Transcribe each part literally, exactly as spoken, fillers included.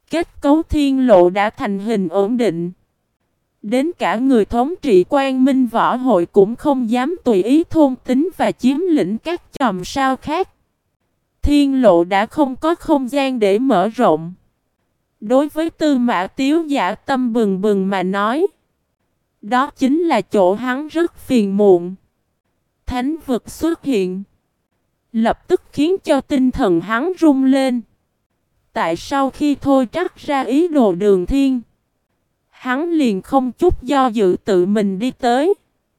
Kết cấu thiên lộ đã thành hình ổn định. Đến cả người thống trị Quang Minh Võ Hội cũng không dám tùy ý thôn tính và chiếm lĩnh các chòm sao khác. Thiên lộ đã không có không gian để mở rộng. Đối với Tư Mã Tiếu dã tâm bừng bừng mà nói, đó chính là chỗ hắn rất phiền muộn. Thánh vực xuất hiện, lập tức khiến cho tinh thần hắn rung lên. Tại sau khi thôi trắc ra ý đồ Đường Thiên, hắn liền không chút do dự tự mình đi tới,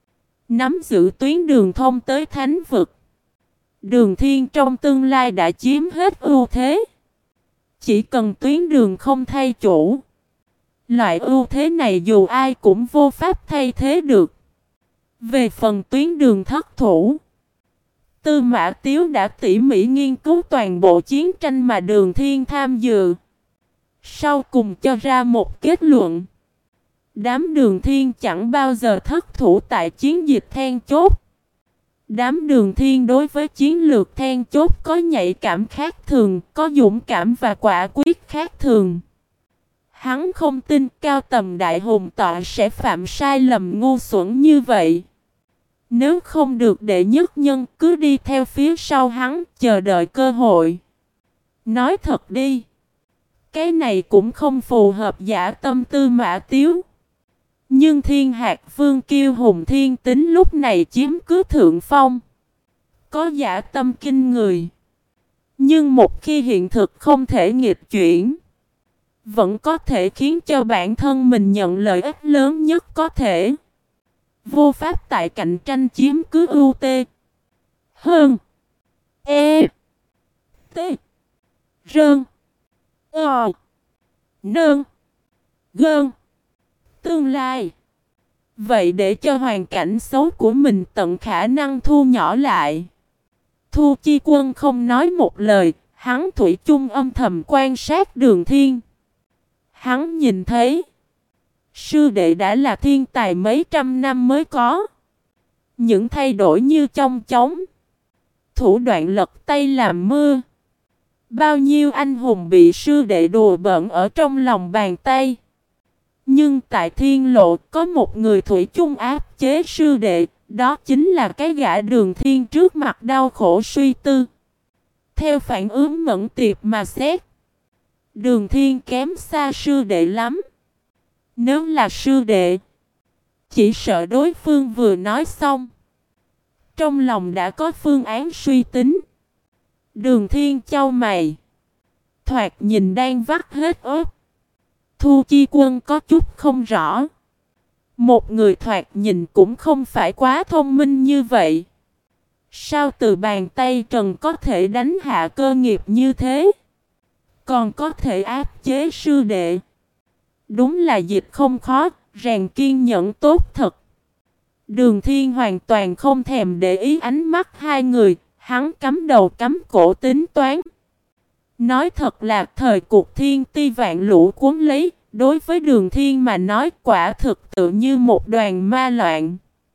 nắm giữ tuyến đường thông tới thánh vực. Đường Thiên trong tương lai đã chiếm hết ưu thế. Chỉ cần tuyến đường không thay chủ, loại ưu thế này dù ai cũng vô pháp thay thế được. Về phần tuyến đường thất thủ, Tư Mã Tiếu đã tỉ mỉ nghiên cứu toàn bộ chiến tranh mà Đường Thiên tham dự. Sau cùng cho ra một kết luận. Đám Đường Thiên chẳng bao giờ thất thủ tại chiến dịch then chốt. Đám Đường Thiên đối với chiến lược then chốt có nhạy cảm khác thường, có dũng cảm và quả quyết khác thường. Hắn không tin cao tầm đại hùng tọa sẽ phạm sai lầm ngu xuẩn như vậy. Nếu không được đệ nhất nhân, cứ đi theo phía sau hắn, chờ đợi cơ hội. Nói thật đi, cái này cũng không phù hợp dã tâm Tư Mã Tiếu. Nhưng Thiên Hạc Vương Kiêu Hùng Thiên Tính lúc này chiếm cứ thượng phong, có dã tâm kinh người. Nhưng một khi hiện thực không thể nghịch chuyển, vẫn có thể khiến cho bản thân mình nhận lợi ích lớn nhất có thể. Vô pháp tại cạnh tranh chiếm cứ ưu tê hơn E T Rơn Ờ Nơn Gơn Tương lai. Vậy để cho hoàn cảnh xấu của mình tận khả năng thu nhỏ lại, Thu Chi Quân không nói một lời, hắn thủy chung âm thầm quan sát Đường Thiên. Hắn nhìn thấy sư đệ đã là thiên tài mấy trăm năm mới có. Những thay đổi như chong chóng, thủ đoạn lật tay làm mưa. Bao nhiêu anh hùng bị sư đệ đùa bỡn ở trong lòng bàn tay. Nhưng tại thiên lộ có một người thủy chung áp chế sư đệ, đó chính là cái gã Đường Thiên trước mặt đau khổ suy tư. Theo phản ứng mẫn tiệp mà xét, Đường Thiên kém xa sư đệ lắm. Nếu là sư đệ, chỉ sợ đối phương vừa nói xong, trong lòng đã có phương án suy tính. Đường Thiên chau mày, thoạt nhìn đang vắt hết ớt. Thu Chi Quân có chút không rõ. Một người thoạt nhìn cũng không phải quá thông minh như vậy, sao từ bàn tay trần có thể đánh hạ cơ nghiệp như thế, còn có thể áp chế sư đệ. Đúng là dịch không khó, rèn kiên nhẫn tốt thật. Đường Thiên hoàn toàn không thèm để ý ánh mắt hai người, hắn cắm đầu cắm cổ tính toán. Nói thật là thời cuộc thiên ti vạn lũ cuốn lấy, đối với Đường Thiên mà nói quả thực tự như một đoàn ma loạn.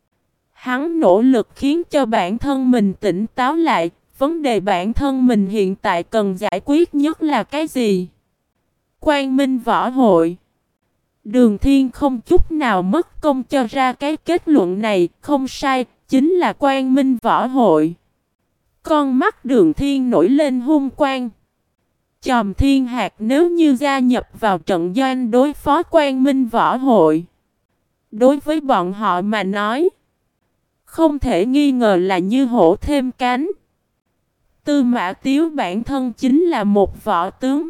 Hắn nỗ lực khiến cho bản thân mình tỉnh táo lại, vấn đề bản thân mình hiện tại cần giải quyết nhất là cái gì? Quang Minh Võ Hội. Đường Thiên không chút nào mất công cho ra cái kết luận này, không sai, chính là Quang Minh Võ Hội. Con mắt Đường Thiên nổi lên hung quang. Chòm Thiên Hạc nếu như gia nhập vào trận doanh đối phó Quang Minh Võ Hội, đối với bọn họ mà nói, không thể nghi ngờ là như hổ thêm cánh. Tư Mã Tiếu bản thân chính là một võ tướng.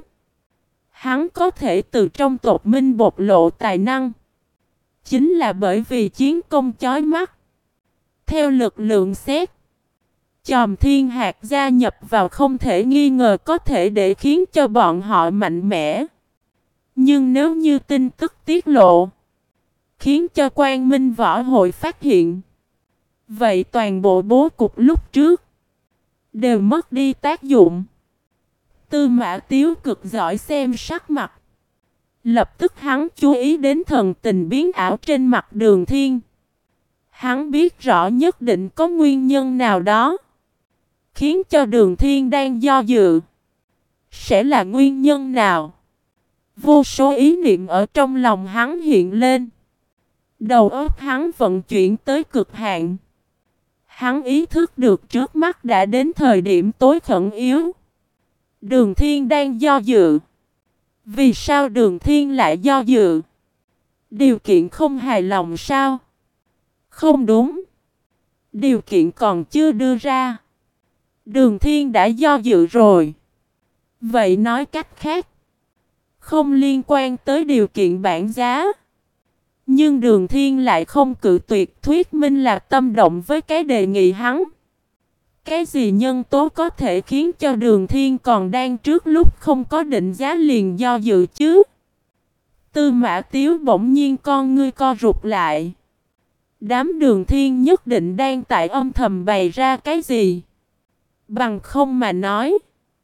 Hắn có thể từ trong tộc Minh bộc lộ tài năng, chính là bởi vì chiến công chói mắt. Theo lực lượng xét, chòm Thiên Hạc gia nhập vào không thể nghi ngờ có thể để khiến cho bọn họ mạnh mẽ. Nhưng nếu như tin tức tiết lộ, khiến cho Quang Minh Võ Hội phát hiện, vậy toàn bộ bố cục lúc trước đều mất đi tác dụng. Tư Mã Tiếu cực giỏi xem sắc mặt. Lập tức hắn chú ý đến thần tình biến ảo trên mặt Đường Thiên. Hắn biết rõ nhất định có nguyên nhân nào đó khiến cho Đường Thiên đang do dự. Sẽ là nguyên nhân nào? Vô số ý niệm ở trong lòng hắn hiện lên. Đầu óc hắn vận chuyển tới cực hạn. Hắn ý thức được trước mắt đã đến thời điểm tối khẩn yếu. Đường Thiên đang do dự. Vì sao Đường Thiên lại do dự? Điều kiện không hài lòng sao? Không đúng. Điều kiện còn chưa đưa ra. Đường Thiên đã do dự rồi. Vậy nói cách khác, không liên quan tới điều kiện bản giá. Nhưng Đường Thiên lại không cự tuyệt, thuyết minh là tâm động với cái đề nghị hắn. Cái gì nhân tố có thể khiến cho Đường Thiên còn đang trước lúc không có định giá liền do dự chứ? Tư Mã Tiếu bỗng nhiên con ngươi co rụt lại. Đám Đường Thiên nhất định đang tại âm thầm bày ra cái gì? Bằng không mà nói,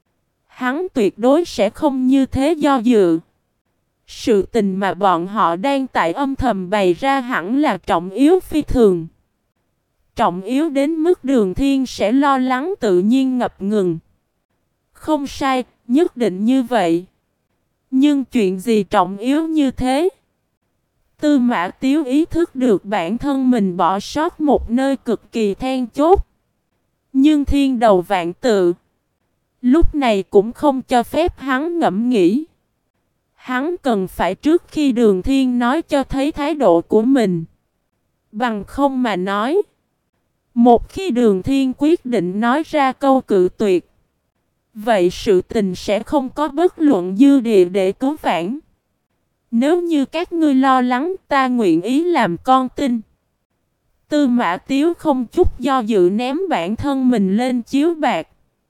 hắn tuyệt đối sẽ không như thế do dự. Sự tình mà bọn họ đang tại âm thầm bày ra hẳn là trọng yếu phi thường. Trọng yếu đến mức Đường Thiên sẽ lo lắng tự nhiên ngập ngừng. Không sai, nhất định như vậy. Nhưng chuyện gì trọng yếu như thế? Tư Mã Tiếu ý thức được bản thân mình bỏ sót một nơi cực kỳ then chốt. Nhưng thiên đầu vạn tự, lúc này cũng không cho phép hắn ngẫm nghĩ. Hắn cần phải trước khi Đường Thiên nói cho thấy thái độ của mình. Bằng không mà nói, một khi Đường Thiên quyết định nói ra câu cự tuyệt, vậy sự tình sẽ không có bất luận dư địa để cứu vãn. Nếu như các ngươi lo lắng, ta nguyện ý làm con tin. Tư Mã Tiếu không chút do dự ném bản thân mình lên chiếu bạc.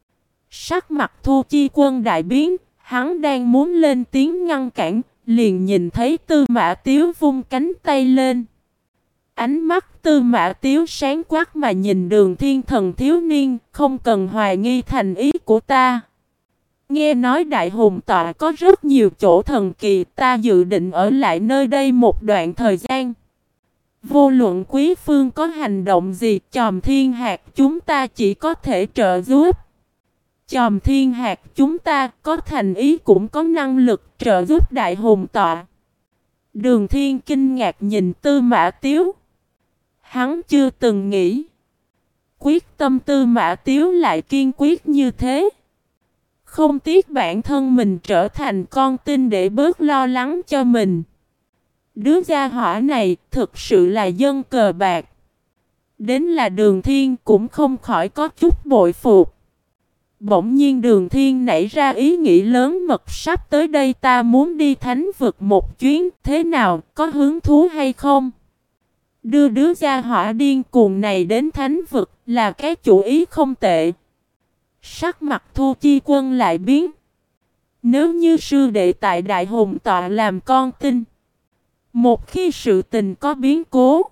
Sắc mặt Thu Chi Quân đại biến, hắn đang muốn lên tiếng ngăn cản, liền nhìn thấy Tư Mã Tiếu vung cánh tay lên. Ánh mắt Tư Mã Tiếu sáng quắc mà nhìn Đường Thiên thần thiếu niên, không cần hoài nghi thành ý của ta. Nghe nói Đại Hùng Tọa có rất nhiều chỗ thần kỳ, ta dự định ở lại nơi đây một đoạn thời gian. Vô luận quý phương có hành động gì, Chòm Thiên Hạc chúng ta chỉ có thể trợ giúp. Chòm Thiên Hạc chúng ta có thành ý cũng có năng lực trợ giúp Đại Hùng Tọa. Đường Thiên kinh ngạc nhìn Tư Mã Tiếu. Hắn chưa từng nghĩ quyết tâm Tư Mã Tiếu lại kiên quyết như thế. Không tiếc bản thân mình trở thành con tin để bớt lo lắng cho mình. Đứa gia hỏa này thực sự là dân cờ bạc. Đến là Đường Thiên cũng không khỏi có chút bội phục. Bỗng nhiên Đường Thiên nảy ra ý nghĩ lớn mật, sắp tới đây ta muốn đi thánh vực một chuyến, thế nào, có hứng thú hay không? Đưa đứa gia hỏa điên cuồng này đến thánh vực là cái chủ ý không tệ. Sắc mặt Thu Chi Quân lại biến. Nếu như sư đệ tại Đại Hùng Tọa làm con tin, một khi sự tình có biến cố,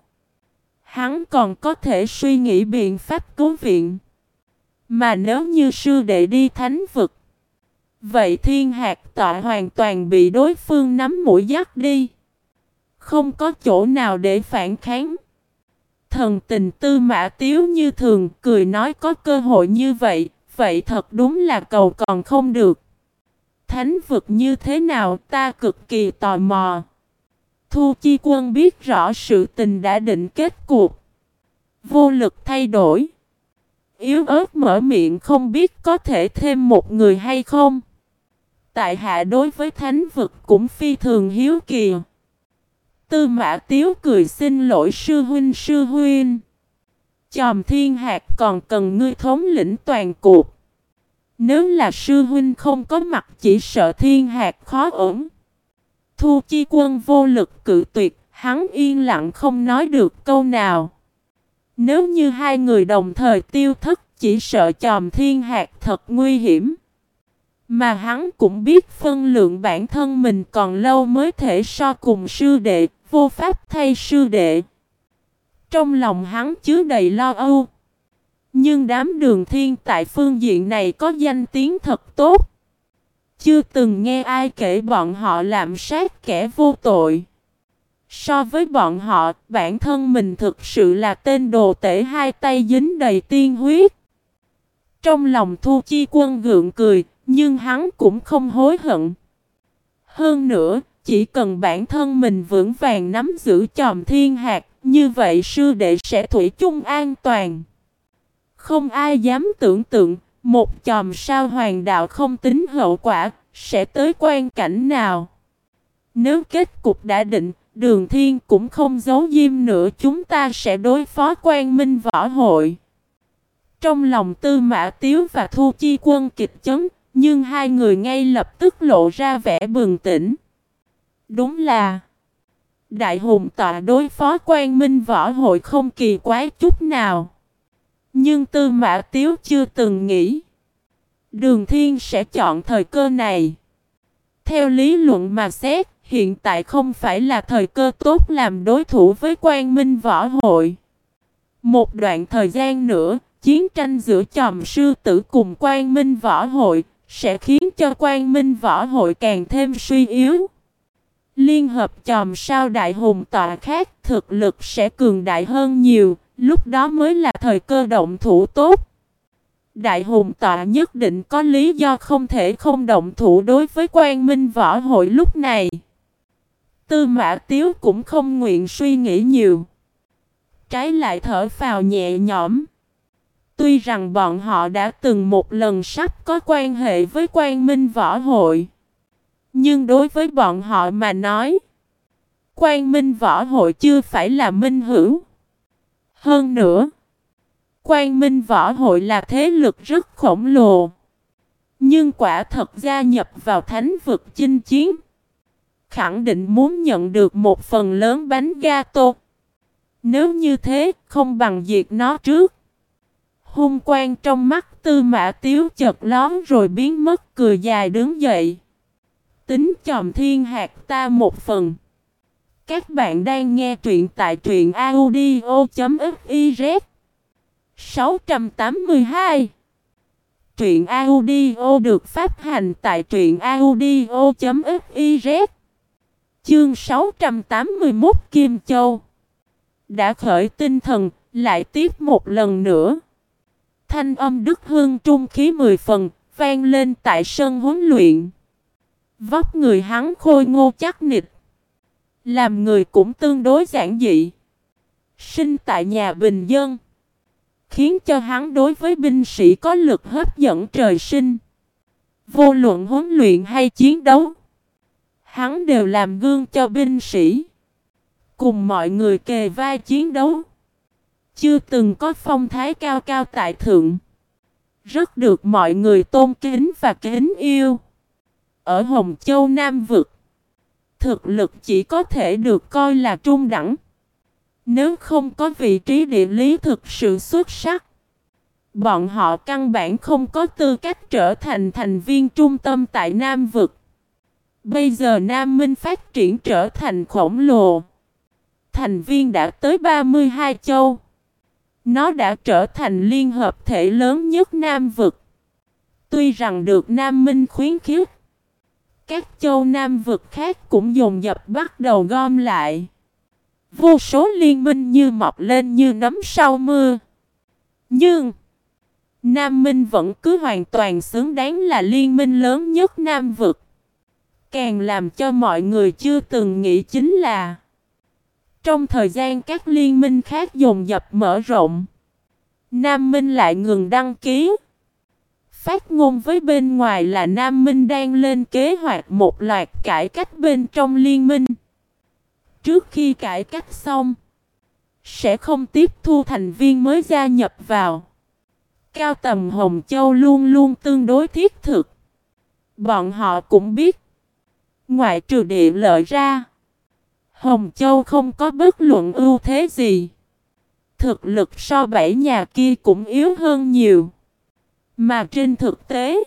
hắn còn có thể suy nghĩ biện pháp cứu viện. Mà nếu như sư đệ đi thánh vực, vậy Thiên Hạc Tọa hoàn toàn bị đối phương nắm mũi dắt đi. Không có chỗ nào để phản kháng. Thần tình Tư Mã Tiếu như thường cười nói có cơ hội như vậy, vậy thật đúng là cầu còn không được. Thánh vực như thế nào ta cực kỳ tò mò. Thu Chi Quân biết rõ sự tình đã định kết cuộc, vô lực thay đổi. Yếu ớt mở miệng không biết có thể thêm một người hay không. Tại hạ đối với thánh vực cũng phi thường hiếu kỳ. Tư Mã Tiếu cười xin lỗi sư huynh sư huynh. Chòm Thiên Hạc còn cần ngươi thống lĩnh toàn cuộc. Nếu là sư huynh không có mặt chỉ sợ Thiên Hạc khó ổn. Thu Chi Quân vô lực cự tuyệt, hắn yên lặng không nói được câu nào. Nếu như hai người đồng thời tiêu thất, chỉ sợ Chòm Thiên Hạc thật nguy hiểm. Mà hắn cũng biết phân lượng bản thân mình còn lâu mới thể so cùng sư đệ, vô pháp thay sư đệ. Trong lòng hắn chứa đầy lo âu. Nhưng đám Đường Thiên tại phương diện này có danh tiếng thật tốt. Chưa từng nghe ai kể bọn họ lạm sát kẻ vô tội. So với bọn họ, bản thân mình thực sự là tên đồ tể hai tay dính đầy tiên huyết. Trong lòng Thu Chi Quân gượng cười, nhưng hắn cũng không hối hận. Hơn nữa, chỉ cần bản thân mình vững vàng nắm giữ chòm thiên hạt, như vậy sư đệ sẽ thủy chung an toàn. Không ai dám tưởng tượng, một chòm sao hoàng đạo không tính hậu quả, sẽ tới quan cảnh nào. Nếu kết cục đã định, Đường Thiên cũng không giấu diêm nữa, chúng ta sẽ đối phó Quang Minh Võ Hội. Trong lòng Tư Mã Tiếu và Thu Chi Quân kịch chấn, nhưng hai người ngay lập tức lộ ra vẻ bừng tỉnh. Đúng là Đại Hùng tọa đối phó Quang Minh Võ Hội không kỳ quái chút nào. Nhưng Tư Mã Tiếu chưa từng nghĩ Đường Thiên sẽ chọn thời cơ này. Theo lý luận mà xét, hiện tại không phải là thời cơ tốt làm đối thủ với Quang Minh Võ Hội. Một đoạn thời gian nữa, chiến tranh giữa chòm sư tử cùng Quang Minh Võ Hội sẽ khiến cho Quang Minh Võ Hội càng thêm suy yếu. Liên hợp chòm sao Đại Hùng tọa khác, thực lực sẽ cường đại hơn nhiều, lúc đó mới là thời cơ động thủ tốt. Đại Hùng tọa nhất định có lý do không thể không động thủ đối với Quang Minh Võ Hội lúc này. Tư Mã Tiếu cũng không nguyện suy nghĩ nhiều. Trái lại thở phào nhẹ nhõm. Tuy rằng bọn họ đã từng một lần sắp có quan hệ với Quang Minh Võ Hội, nhưng đối với bọn họ mà nói, Quang Minh Võ Hội chưa phải là minh hữu. Hơn nữa, Quang Minh Võ Hội là thế lực rất khổng lồ, nhưng quả thật gia nhập vào thánh vực chinh chiến, khẳng định muốn nhận được một phần lớn bánh gato. Nếu như thế, không bằng diệt nó trước. Hung quang trong mắt Tư Mã Tiếu chợt lóe rồi biến mất, cười dài đứng dậy. Tính chòm thiên hạt ta một phần. Các bạn đang nghe truyện tại truyện audio chấm fiz. sáu trăm tám mươi hai. Truyện audio được phát hành tại truyện audio chấm fiz. Chương sáu trăm tám mươi mốt Kim Châu. Đã khởi tinh thần, lại tiếp một lần nữa. Thanh âm Đức Hương trung khí mười phần, vang lên tại sân huấn luyện. Vóc người hắn khôi ngô chắc nịch, làm người cũng tương đối giản dị. Sinh tại nhà bình dân, khiến cho hắn đối với binh sĩ có lực hấp dẫn trời sinh. Vô luận huấn luyện hay chiến đấu, hắn đều làm gương cho binh sĩ, cùng mọi người kề vai chiến đấu. Chưa từng có phong thái cao cao tại thượng, rất được mọi người tôn kính và kính yêu. Ở Hồng Châu Nam Vực, thực lực chỉ có thể được coi là trung đẳng. Nếu không có vị trí địa lý thực sự xuất sắc, bọn họ căn bản không có tư cách trở thành thành viên trung tâm tại Nam Vực. Bây giờ Nam Minh phát triển trở thành khổng lồ, thành viên đã tới ba mươi hai châu. Nó đã trở thành liên hợp thể lớn nhất Nam Vực. Tuy rằng được Nam Minh khuyến khích, các châu Nam Vực khác cũng dồn dập bắt đầu gom lại. Vô số liên minh như mọc lên như nấm sau mưa. Nhưng Nam Minh vẫn cứ hoàn toàn xứng đáng là liên minh lớn nhất Nam Vực. Càng làm cho mọi người chưa từng nghĩ chính là, trong thời gian các liên minh khác dồn dập mở rộng, Nam Minh lại ngừng đăng ký. Phát ngôn với bên ngoài là Nam Minh đang lên kế hoạch một loạt cải cách bên trong liên minh. Trước khi cải cách xong, sẽ không tiếp thu thành viên mới gia nhập vào. Cao tầng Hồng Châu luôn luôn tương đối thiết thực. Bọn họ cũng biết, ngoại trừ địa lợi ra, Hồng Châu không có bất luận ưu thế gì. Thực lực so bảy nhà kia cũng yếu hơn nhiều. Mà trên thực tế,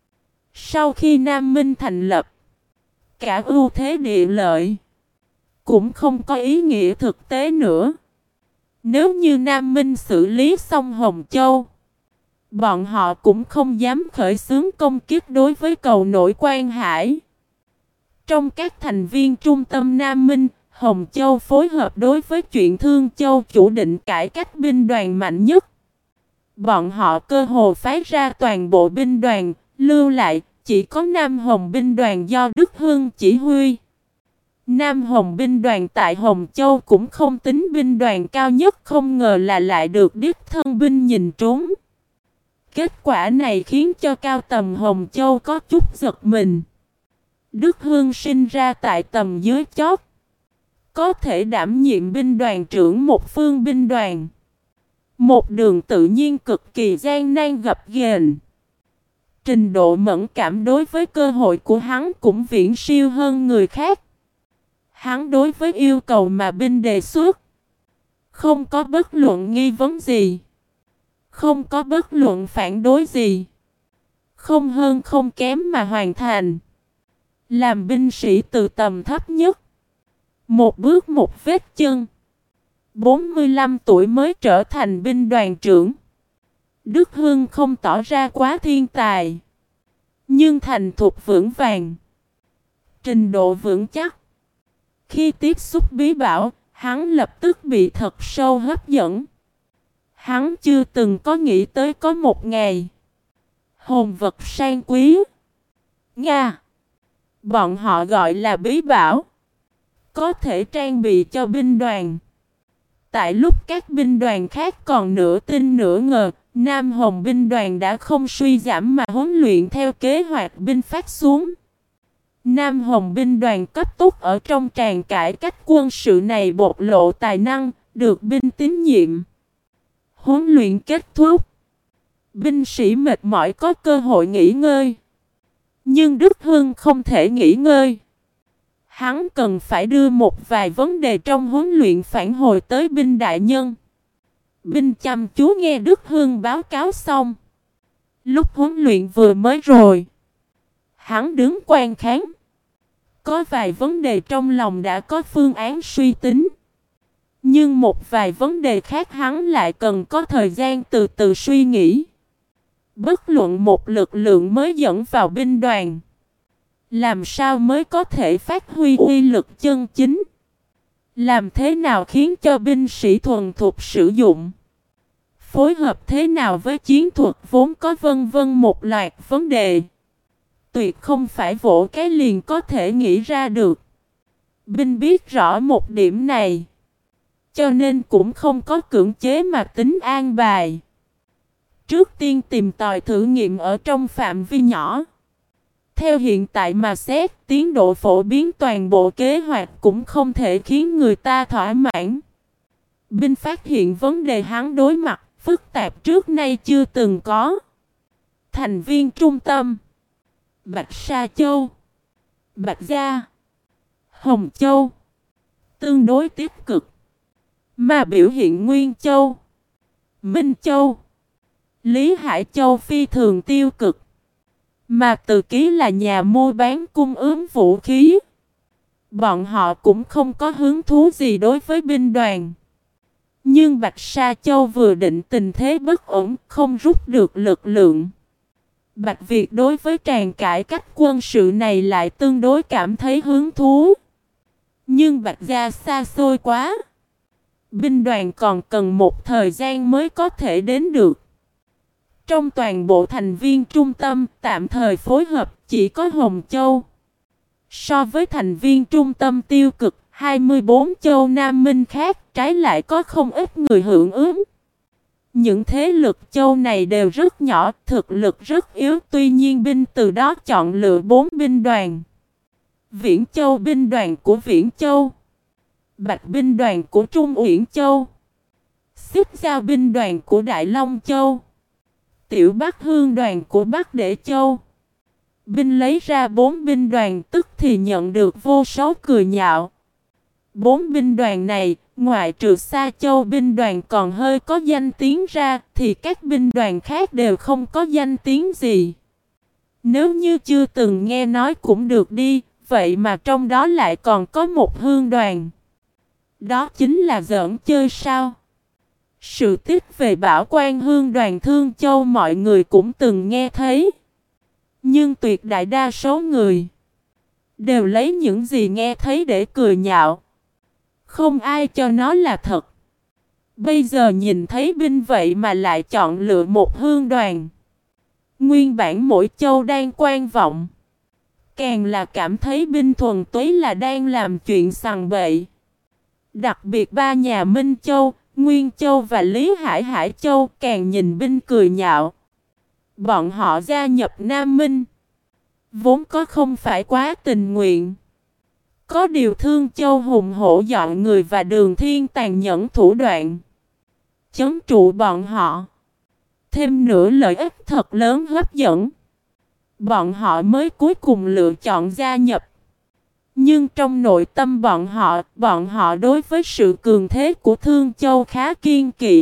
sau khi Nam Minh thành lập, cả ưu thế địa lợi cũng không có ý nghĩa thực tế nữa. Nếu như Nam Minh xử lý xong Hồng Châu, bọn họ cũng không dám khởi xướng công kích đối với cầu nổi Quan Hải. Trong các thành viên trung tâm Nam Minh, Hồng Châu phối hợp đối với chuyện Thương Châu chủ định cải cách binh đoàn mạnh nhất. Bọn họ cơ hồ phái ra toàn bộ binh đoàn, lưu lại, chỉ có Nam Hồng binh đoàn do Đức Hưng chỉ huy. Nam Hồng binh đoàn tại Hồng Châu cũng không tính binh đoàn cao nhất, không ngờ là lại được đích thân binh nhìn trúng. Kết quả này khiến cho cao tầm Hồng Châu có chút giật mình. Đức Hưng sinh ra tại tầm dưới chót, có thể đảm nhiệm binh đoàn trưởng một phương binh đoàn. Một đường tự nhiên cực kỳ gian nan gập ghềnh. Trình độ mẫn cảm đối với cơ hội của hắn cũng viễn siêu hơn người khác. Hắn đối với yêu cầu mà binh đề xuất, không có bất luận nghi vấn gì, không có bất luận phản đối gì, không hơn không kém mà hoàn thành. Làm binh sĩ từ tầm thấp nhất, một bước một vết chân, bốn mươi lăm tuổi mới trở thành binh đoàn trưởng. Đức Hưng không tỏ ra quá thiên tài, nhưng thành thục vững vàng, trình độ vững chắc. Khi tiếp xúc bí bảo, hắn lập tức bị thật sâu hấp dẫn. Hắn chưa từng có nghĩ tới có một ngày hồn vật sang quý Nga, bọn họ gọi là bí bảo, có thể trang bị cho binh đoàn. Tại lúc các binh đoàn khác còn nửa tin nửa ngờ, Nam Hồng binh đoàn đã không suy giảm mà huấn luyện theo kế hoạch binh phát xuống. Nam Hồng binh đoàn cấp tốc ở trong tràng cải cách quân sự này bộc lộ tài năng, được binh tín nhiệm. Huấn luyện kết thúc, binh sĩ mệt mỏi có cơ hội nghỉ ngơi. Nhưng Đức Hưng không thể nghỉ ngơi. Hắn cần phải đưa một vài vấn đề trong huấn luyện phản hồi tới binh đại nhân. Binh chăm chú nghe Đức Hưng báo cáo xong. Lúc huấn luyện vừa mới rồi, hắn đứng quan khán. Có vài vấn đề trong lòng đã có phương án suy tính. Nhưng một vài vấn đề khác hắn lại cần có thời gian từ từ suy nghĩ. Bất luận một lực lượng mới dẫn vào binh đoàn, làm sao mới có thể phát huy uy lực chân chính? Làm thế nào khiến cho binh sĩ thuần thục sử dụng? Phối hợp thế nào với chiến thuật vốn có, vân vân một loạt vấn đề. Tuyệt không phải vỗ cái liền có thể nghĩ ra được. Binh biết rõ một điểm này, cho nên cũng không có cưỡng chế mà tính an bài. Trước tiên tìm tòi thử nghiệm ở trong phạm vi nhỏ. Theo hiện tại mà xét, tiến độ phổ biến toàn bộ kế hoạch cũng không thể khiến người ta thỏa mãn. Binh phát hiện vấn đề hắn đối mặt phức tạp trước nay chưa từng có. Thành viên trung tâm: Bạch Sa Châu, Bạch Gia, Hồng Châu tương đối tích cực, mà biểu hiện Nguyên Châu, Minh Châu, Lý Hải Châu phi thường tiêu cực. Mà Từ Ký là nhà mua bán cung ứng vũ khí, bọn họ cũng không có hứng thú gì đối với binh đoàn. Nhưng Bạch Sa Châu vừa định tình thế bất ổn, không rút được lực lượng. Bạch Việt đối với tràng cải cách quân sự này lại tương đối cảm thấy hứng thú. Nhưng Bạch Gia xa xôi quá, binh đoàn còn cần một thời gian mới có thể đến được. Trong toàn bộ thành viên trung tâm, tạm thời phối hợp chỉ có Hồng Châu. So với thành viên trung tâm tiêu cực, hai mươi bốn châu Nam Minh khác, trái lại có không ít người hưởng ứng. Những thế lực châu này đều rất nhỏ, thực lực rất yếu, tuy nhiên binh từ đó chọn lựa bốn binh đoàn. Viễn Châu binh đoàn của Viễn Châu, Bạch binh đoàn của Trung Uyển Châu, Xích Giao binh đoàn của Đại Long Châu, Tiểu Bắc Hương đoàn của Bắc Để Châu. Binh lấy ra bốn binh đoàn tức thì nhận được vô số cười nhạo. Bốn binh đoàn này, ngoại trừ Sa Châu binh đoàn còn hơi có danh tiếng ra, thì các binh đoàn khác đều không có danh tiếng gì. Nếu như chưa từng nghe nói cũng được đi, vậy mà trong đó lại còn có một hương đoàn. Đó chính là giỡn chơi sao? Sự tích về Bảo Quan Hương đoàn Thương Châu mọi người cũng từng nghe thấy. Nhưng tuyệt đại đa số người đều lấy những gì nghe thấy để cười nhạo. Không ai cho nó là thật. Bây giờ nhìn thấy binh vậy mà lại chọn lựa một hương đoàn. Nguyên bản mỗi châu đang quan vọng, càng là cảm thấy binh thuần túy là đang làm chuyện sằng bậy. Đặc biệt ba nhà Minh Châu, Nguyên Châu và Lý Hải Hải Châu càng nhìn binh cười nhạo. Bọn họ gia nhập Nam Minh, vốn có không phải quá tình nguyện. Có điều Thương Châu hùng hổ dọn người và Đường Thiên tàn nhẫn thủ đoạn, trấn trụ bọn họ. Thêm nữa lợi ích thật lớn hấp dẫn, bọn họ mới cuối cùng lựa chọn gia nhập. Nhưng trong nội tâm bọn họ, bọn họ đối với sự cường thế của Thương Châu khá kiên kỵ.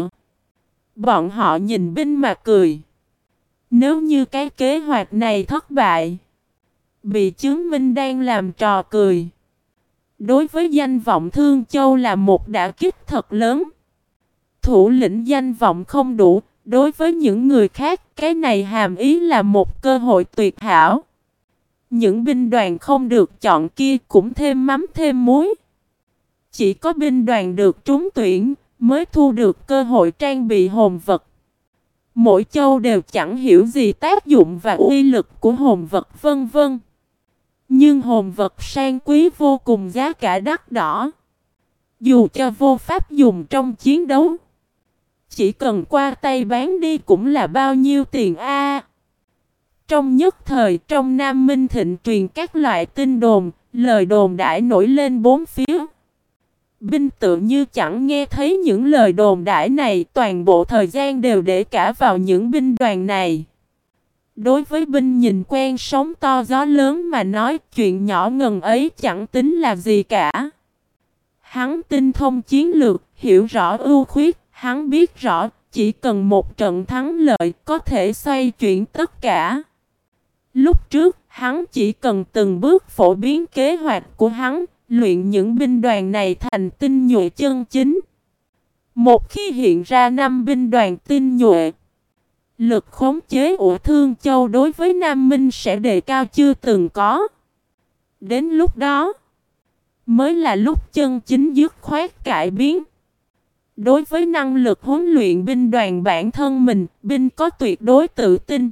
Bọn họ nhìn binh mà cười. Nếu như cái kế hoạch này thất bại, bị chứng minh đang làm trò cười, đối với danh vọng Thương Châu là một đả kích thật lớn. Thủ lĩnh danh vọng không đủ, đối với những người khác, cái này hàm ý là một cơ hội tuyệt hảo. Những binh đoàn không được chọn kia cũng thêm mắm thêm muối. Chỉ có binh đoàn được trúng tuyển mới thu được cơ hội trang bị hồn vật. Mỗi châu đều chẳng hiểu gì tác dụng và uy lực của hồn vật vân vân. Nhưng hồn vật sang quý vô cùng, giá cả đắt đỏ. Dù cho vô pháp dùng trong chiến đấu, chỉ cần qua tay bán đi cũng là bao nhiêu tiền a? Trong nhất thời, trong Nam Minh thịnh truyền các loại tin đồn, lời đồn đại nổi lên bốn phía. Binh tự như chẳng nghe thấy những lời đồn đại này, toàn bộ thời gian đều để cả vào những binh đoàn này. Đối với binh nhìn quen sóng to gió lớn mà nói, chuyện nhỏ ngần ấy chẳng tính là gì cả. Hắn tinh thông chiến lược, hiểu rõ ưu khuyết, hắn biết rõ chỉ cần một trận thắng lợi có thể xoay chuyển tất cả. Lúc trước, hắn chỉ cần từng bước phổ biến kế hoạch của hắn, luyện những binh đoàn này thành tinh nhuệ chân chính. Một khi hiện ra năm binh đoàn tinh nhuệ, lực khống chế của Thương Châu đối với Nam Minh sẽ đề cao chưa từng có. Đến lúc đó, mới là lúc chân chính dứt khoát cải biến. Đối với năng lực huấn luyện binh đoàn bản thân mình, binh có tuyệt đối tự tin.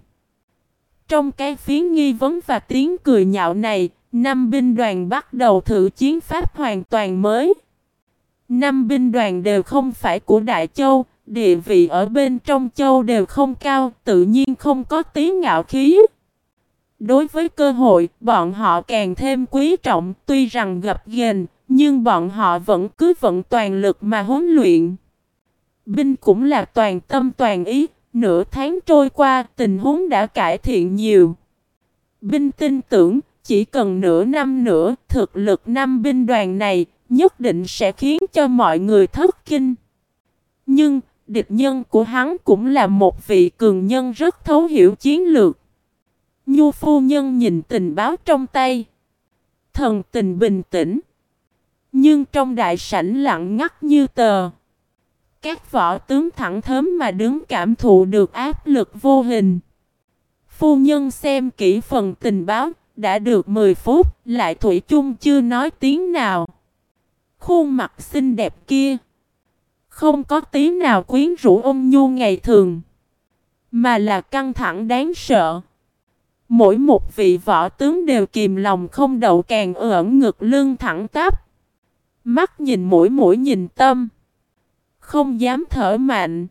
Trong cái phiến nghi vấn và tiếng cười nhạo này, năm binh đoàn bắt đầu thử chiến pháp hoàn toàn mới. Năm binh đoàn đều không phải của Đại Châu, địa vị ở bên trong châu đều không cao, tự nhiên không có tiếng ngạo khí. Đối với cơ hội, bọn họ càng thêm quý trọng, tuy rằng gập ghềnh, nhưng bọn họ vẫn cứ vận toàn lực mà huấn luyện. Binh cũng là toàn tâm toàn ý. Nửa tháng trôi qua, tình huống đã cải thiện nhiều. Binh tin tưởng, chỉ cần nửa năm nữa, thực lực năm binh đoàn này nhất định sẽ khiến cho mọi người thất kinh. Nhưng, địch nhân của hắn cũng là một vị cường nhân rất thấu hiểu chiến lược. Nhu phu nhân nhìn tình báo trong tay, thần tình bình tĩnh, nhưng trong đại sảnh lặng ngắt như tờ. Các võ tướng thẳng thớm mà đứng cảm thụ được áp lực vô hình. Phu nhân xem kỹ phần tình báo, đã được mười phút, lại thủy chung chưa nói tiếng nào. Khuôn mặt xinh đẹp kia, không có tiếng nào quyến rũ ôn nhu ngày thường, mà là căng thẳng đáng sợ. Mỗi một vị võ tướng đều kìm lòng không đậu, càng ẩn ngực lưng thẳng tắp. Mắt nhìn mũi, mũi nhìn tâm, không dám thở mạnh.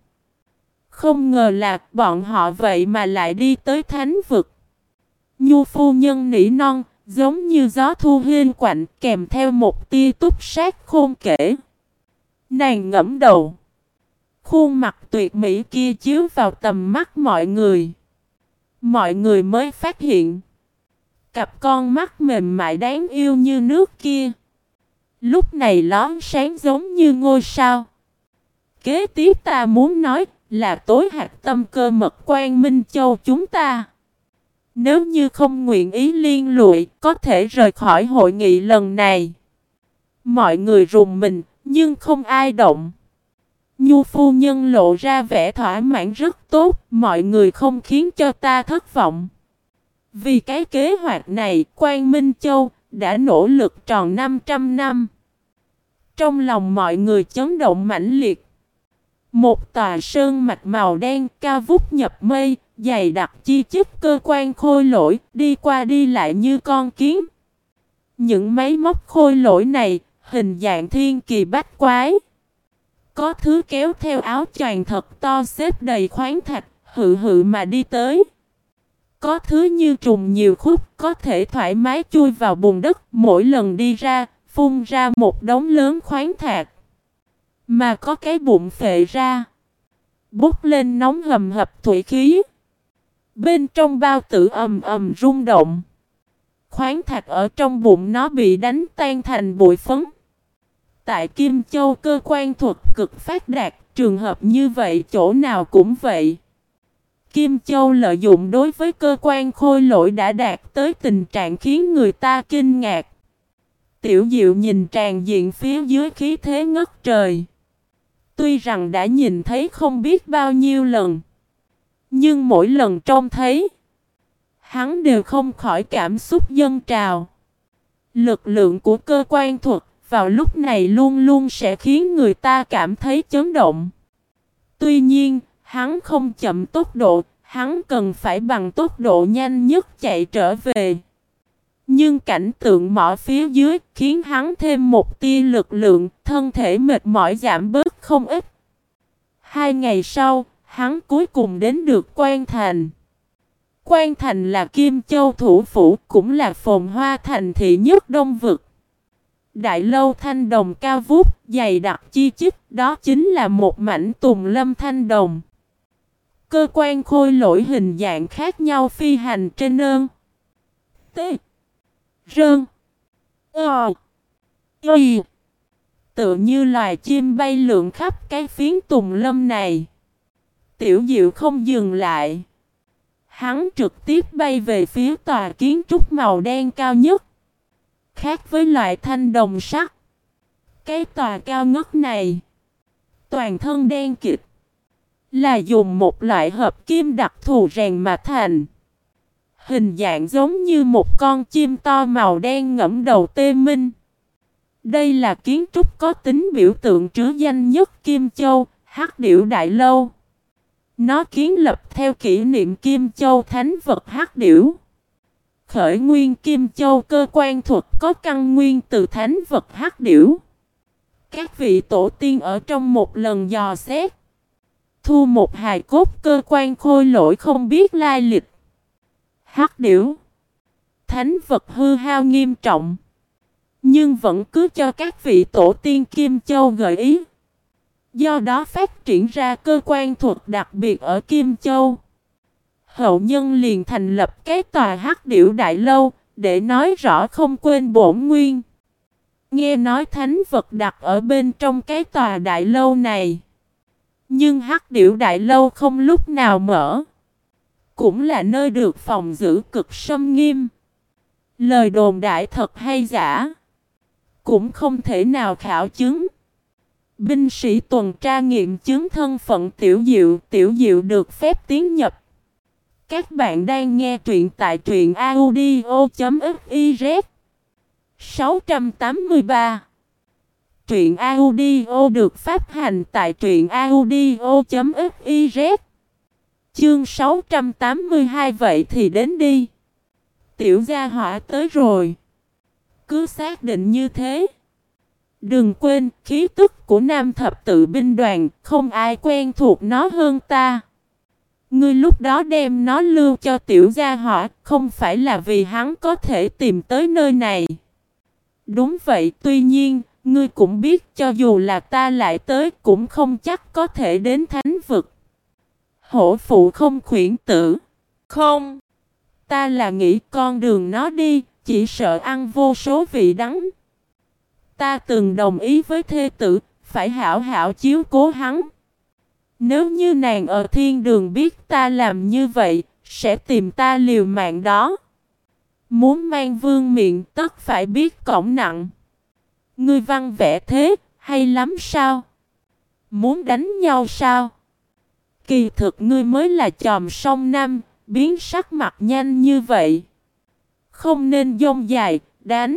Không ngờ là bọn họ vậy mà lại đi tới thánh vực. Nhu phu nhân nỉ non, giống như gió thu hiên quạnh, kèm theo một tia túc sát khôn kể. Nàng ngẫm đầu, khuôn mặt tuyệt mỹ kia chiếu vào tầm mắt mọi người. Mọi người mới phát hiện, cặp con mắt mềm mại đáng yêu như nước kia, lúc này lón sáng giống như ngôi sao. Kế tiếp ta muốn nói là tối hạt tâm cơ mật Quan Minh Châu chúng ta. Nếu như không nguyện ý liên lụy, có thể rời khỏi hội nghị lần này. Mọi người rùng mình, nhưng không ai động. Nhu phu nhân lộ ra vẻ thỏa mãn rất tốt, mọi người không khiến cho ta thất vọng. Vì cái kế hoạch này, Quan Minh Châu đã nỗ lực tròn năm trăm năm. Trong lòng mọi người chấn động mãnh liệt. Một tòa sơn mạch màu đen cao vút nhập mây, dày đặc chi chít cơ quan khôi lỗi, đi qua đi lại như con kiến. Những máy móc khôi lỗi này, hình dạng thiên kỳ bách quái. Có thứ kéo theo áo choàng thật to xếp đầy khoáng thạch, hự hự mà đi tới. Có thứ như trùng nhiều khúc, có thể thoải mái chui vào bùn đất, mỗi lần đi ra, phun ra một đống lớn khoáng thạch. Mà có cái bụng phệ ra, bốc lên nóng hầm hập thủy khí. Bên trong bao tử ầm ầm rung động. Khoáng thạch ở trong bụng nó bị đánh tan thành bụi phấn. Tại Kim Châu cơ quan thuật cực phát đạt, trường hợp như vậy chỗ nào cũng vậy. Kim Châu lợi dụng đối với cơ quan khôi lỗi đã đạt tới tình trạng khiến người ta kinh ngạc. Tiểu Diệu nhìn tràn diện phía dưới khí thế ngất trời. Tuy rằng đã nhìn thấy không biết bao nhiêu lần, nhưng mỗi lần trông thấy, hắn đều không khỏi cảm xúc dâng trào. Lực lượng của cơ quan thuật vào lúc này luôn luôn sẽ khiến người ta cảm thấy chấn động. Tuy nhiên, hắn không chậm tốc độ, hắn cần phải bằng tốc độ nhanh nhất chạy trở về. Nhưng cảnh tượng mỏ phía dưới khiến hắn thêm một tia lực lượng, thân thể mệt mỏi giảm bớt không ít. Hai ngày sau, hắn cuối cùng đến được Quan Thành. Quan Thành là Kim Châu thủ phủ, cũng là phồn hoa thành thị nhất Đông Vực. Đại lâu thanh đồng cao vút, dày đặc chi chít, đó chính là một mảnh tùng lâm thanh đồng. Cơ quan khôi lỗi hình dạng khác nhau phi hành trên ơn. T. Rơn. Ờ. Y. Tựa như loài chim bay lượn khắp cái phiến tùng lâm này. Tiểu Diệu không dừng lại. Hắn trực tiếp bay về phía tòa kiến trúc màu đen cao nhất. Khác với loại thanh đồng sắt, cái tòa cao ngất này, toàn thân đen kịt, là dùng một loại hợp kim đặc thù rèn mà thành. Hình dạng giống như một con chim to màu đen ngẫm đầu tê minh. Đây là kiến trúc có tính biểu tượng trứ danh nhất Kim Châu, Hắc Điểu Đại Lâu. Nó kiến lập theo kỷ niệm Kim Châu thánh vật Hắc Điểu. Khởi nguyên Kim Châu cơ quan thuật có căn nguyên từ thánh vật Hắc Điểu. Các vị tổ tiên ở trong một lần dò xét, thu một hài cốt cơ quan khôi lỗi không biết lai lịch. Hắc Điểu, thánh vật hư hao nghiêm trọng, nhưng vẫn cứ cho các vị tổ tiên Kim Châu gợi ý. Do đó phát triển ra cơ quan thuật đặc biệt ở Kim Châu. Hậu nhân liền thành lập cái tòa Hắc Điểu Đại Lâu, để nói rõ không quên bổn nguyên. Nghe nói thánh vật đặt ở bên trong cái tòa đại lâu này. Nhưng Hắc Điểu Đại Lâu không lúc nào mở. Cũng là nơi được phòng giữ cực sâm nghiêm. Lời đồn đại thật hay giả, cũng không thể nào khảo chứng. Binh sĩ tuần tra nghiệm chứng thân phận Tiểu Diệu. Tiểu Diệu được phép tiến nhập. Các bạn đang nghe truyện tại truyện audio chấm fiz. sáu trăm tám mươi ba. Truyện audio được phát hành tại truyện audio chấm fiz. Chương sáu trăm tám mươi hai. Vậy thì đến đi. Tiểu gia hỏa tới rồi. Cứ xác định như thế. Đừng quên, khí tức của Nam Thập Tự binh đoàn, không ai quen thuộc nó hơn ta. Ngươi lúc đó đem nó lưu cho tiểu gia hỏa, không phải là vì hắn có thể tìm tới nơi này. Đúng vậy, tuy nhiên, ngươi cũng biết cho dù là ta lại tới cũng không chắc có thể đến thánh vực. Hổ phụ không khuyển tử. Không, ta là nghĩ con đường nó đi, chỉ sợ ăn vô số vị đắng. Ta từng đồng ý với thê tử, phải hảo hảo chiếu cố hắn. Nếu như nàng ở thiên đường biết ta làm như vậy, sẽ tìm ta liều mạng đó. Muốn mang vương miện tất phải biết cổng nặng. Ngươi văn vẽ thế, hay lắm sao? Muốn đánh nhau sao? Kỳ thực ngươi mới là chòm sông Nam, biến sắc mặt nhanh như vậy. Không nên dông dài, đánh.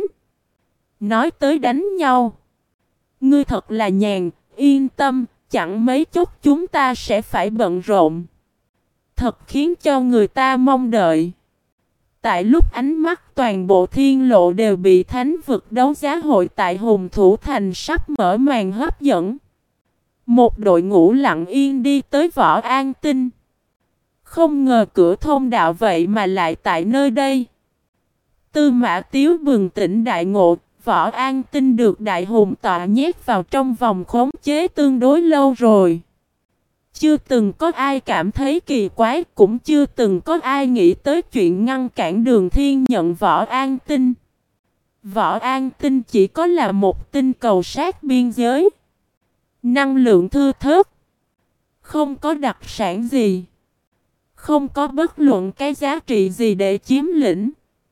Nói tới đánh nhau, ngươi thật là nhàn, yên tâm, chẳng mấy chốc chúng ta sẽ phải bận rộn. Thật khiến cho người ta mong đợi. Tại lúc ánh mắt toàn bộ thiên lộ đều bị thánh vực đấu giá hội tại Hùng Thủ Thành sắp mở màn hấp dẫn. Một đội ngũ lặng yên đi tới Võ An Tinh. Không ngờ cửa thông đạo vậy mà lại tại nơi đây. Tư Mã Tiếu bừng tỉnh đại ngộ, Võ An Tinh được Đại Hùng tọa nhét vào trong vòng khống chế tương đối lâu rồi. Chưa từng có ai cảm thấy kỳ quái, cũng chưa từng có ai nghĩ tới chuyện ngăn cản Đường Thiên nhận Võ An Tinh. Võ An Tinh chỉ có là một tinh cầu sát biên giới. Năng lượng thưa thớt. Không có đặc sản gì. Không có bất luận cái giá trị gì để chiếm lĩnh.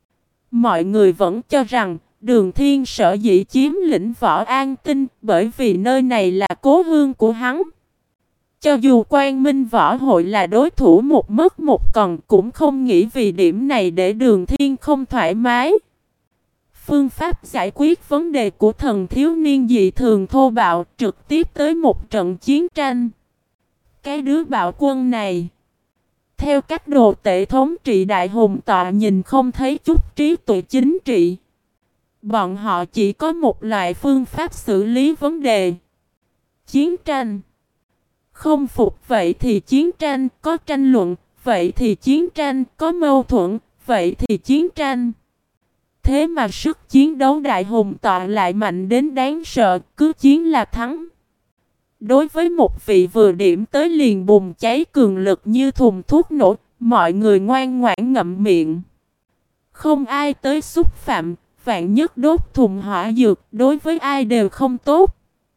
Mọi người vẫn cho rằng Đường Thiên sở dĩ chiếm lĩnh Võ An Tinh bởi vì nơi này là cố hương của hắn. Cho dù Quang Minh Võ Hội là đối thủ một mất một còn cũng không nghĩ vì điểm này để Đường Thiên không thoải mái. Phương pháp giải quyết vấn đề của thần thiếu niên dị thường thô bạo trực tiếp tới một trận chiến tranh. Cái đứa bạo quân này, theo cách đồ tể thống trị Đại Hùng tọa nhìn không thấy chút trí tuệ chính trị. Bọn họ chỉ có một loại phương pháp xử lý vấn đề. Chiến tranh. Không phục vậy thì chiến tranh, có tranh luận, vậy thì chiến tranh, có mâu thuẫn, vậy thì chiến tranh. Thế mà sức chiến đấu Đại Hùng tọa lại mạnh đến đáng sợ, cứ chiến là thắng. Đối với một vị vừa điểm tới liền bùng cháy cường lực như thùng thuốc nổ, mọi người ngoan ngoãn ngậm miệng. Không ai tới xúc phạm, vạn nhất đốt thùng hỏa dược, đối với ai đều không tốt.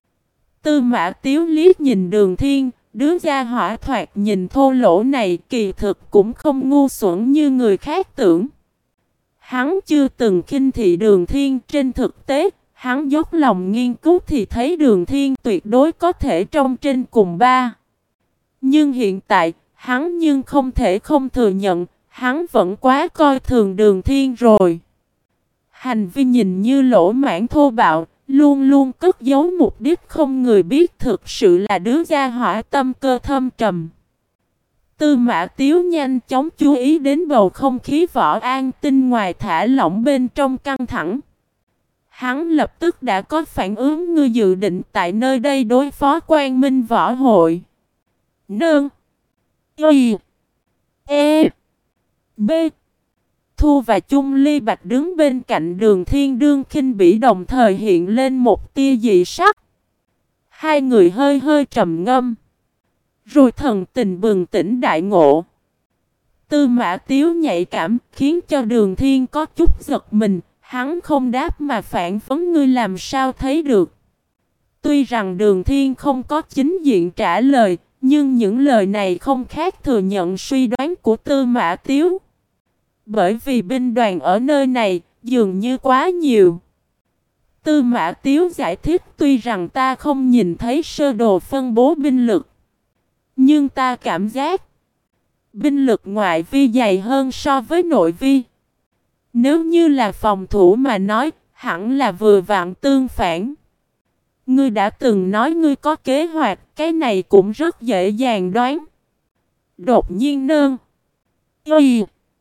Tư Mã Tiếu liếc nhìn Đường Thiên, đứa gia hỏa thoạt nhìn thô lỗ này kỳ thực cũng không ngu xuẩn như người khác tưởng. Hắn chưa từng khinh thị Đường Thiên, trên thực tế, hắn dốc lòng nghiên cứu thì thấy Đường Thiên tuyệt đối có thể trong trên cùng ba. Nhưng hiện tại, hắn nhưng không thể không thừa nhận, hắn vẫn quá coi thường Đường Thiên rồi. Hành vi nhìn như lỗ mãn thô bạo, luôn luôn cất giấu mục đích không người biết thực sự là đứa gia hỏa tâm cơ thâm trầm. Tư Mã Tiếu nhanh chóng chú ý đến bầu không khí Võ An Tinh ngoài thả lỏng bên trong căng thẳng. Hắn lập tức đã có phản ứng như dự định tại nơi đây đối phó Quang Minh Võ Hội. Nương. Y. E. B. Thu và Chung Ly Bạch đứng bên cạnh Đường Thiên đương khinh bỉ đồng thời hiện lên một tia dị sắc. Hai người hơi hơi trầm ngâm. Rồi thần tình bừng tỉnh đại ngộ. Tư Mã Tiếu nhạy cảm khiến cho Đường Thiên có chút giật mình. Hắn không đáp mà phản vấn ngươi làm sao thấy được. Tuy rằng Đường Thiên không có chính diện trả lời, nhưng những lời này không khác thừa nhận suy đoán của Tư Mã Tiếu. Bởi vì binh đoàn ở nơi này dường như quá nhiều. Tư Mã Tiếu giải thích tuy rằng ta không nhìn thấy sơ đồ phân bố binh lực. Nhưng ta cảm giác binh lực ngoại vi dày hơn so với nội vi. Nếu như là phòng thủ mà nói, hẳn là vừa vặn tương phản. Ngươi đã từng nói ngươi có kế hoạch, cái này cũng rất dễ dàng đoán. Đột nhiên nương. Y.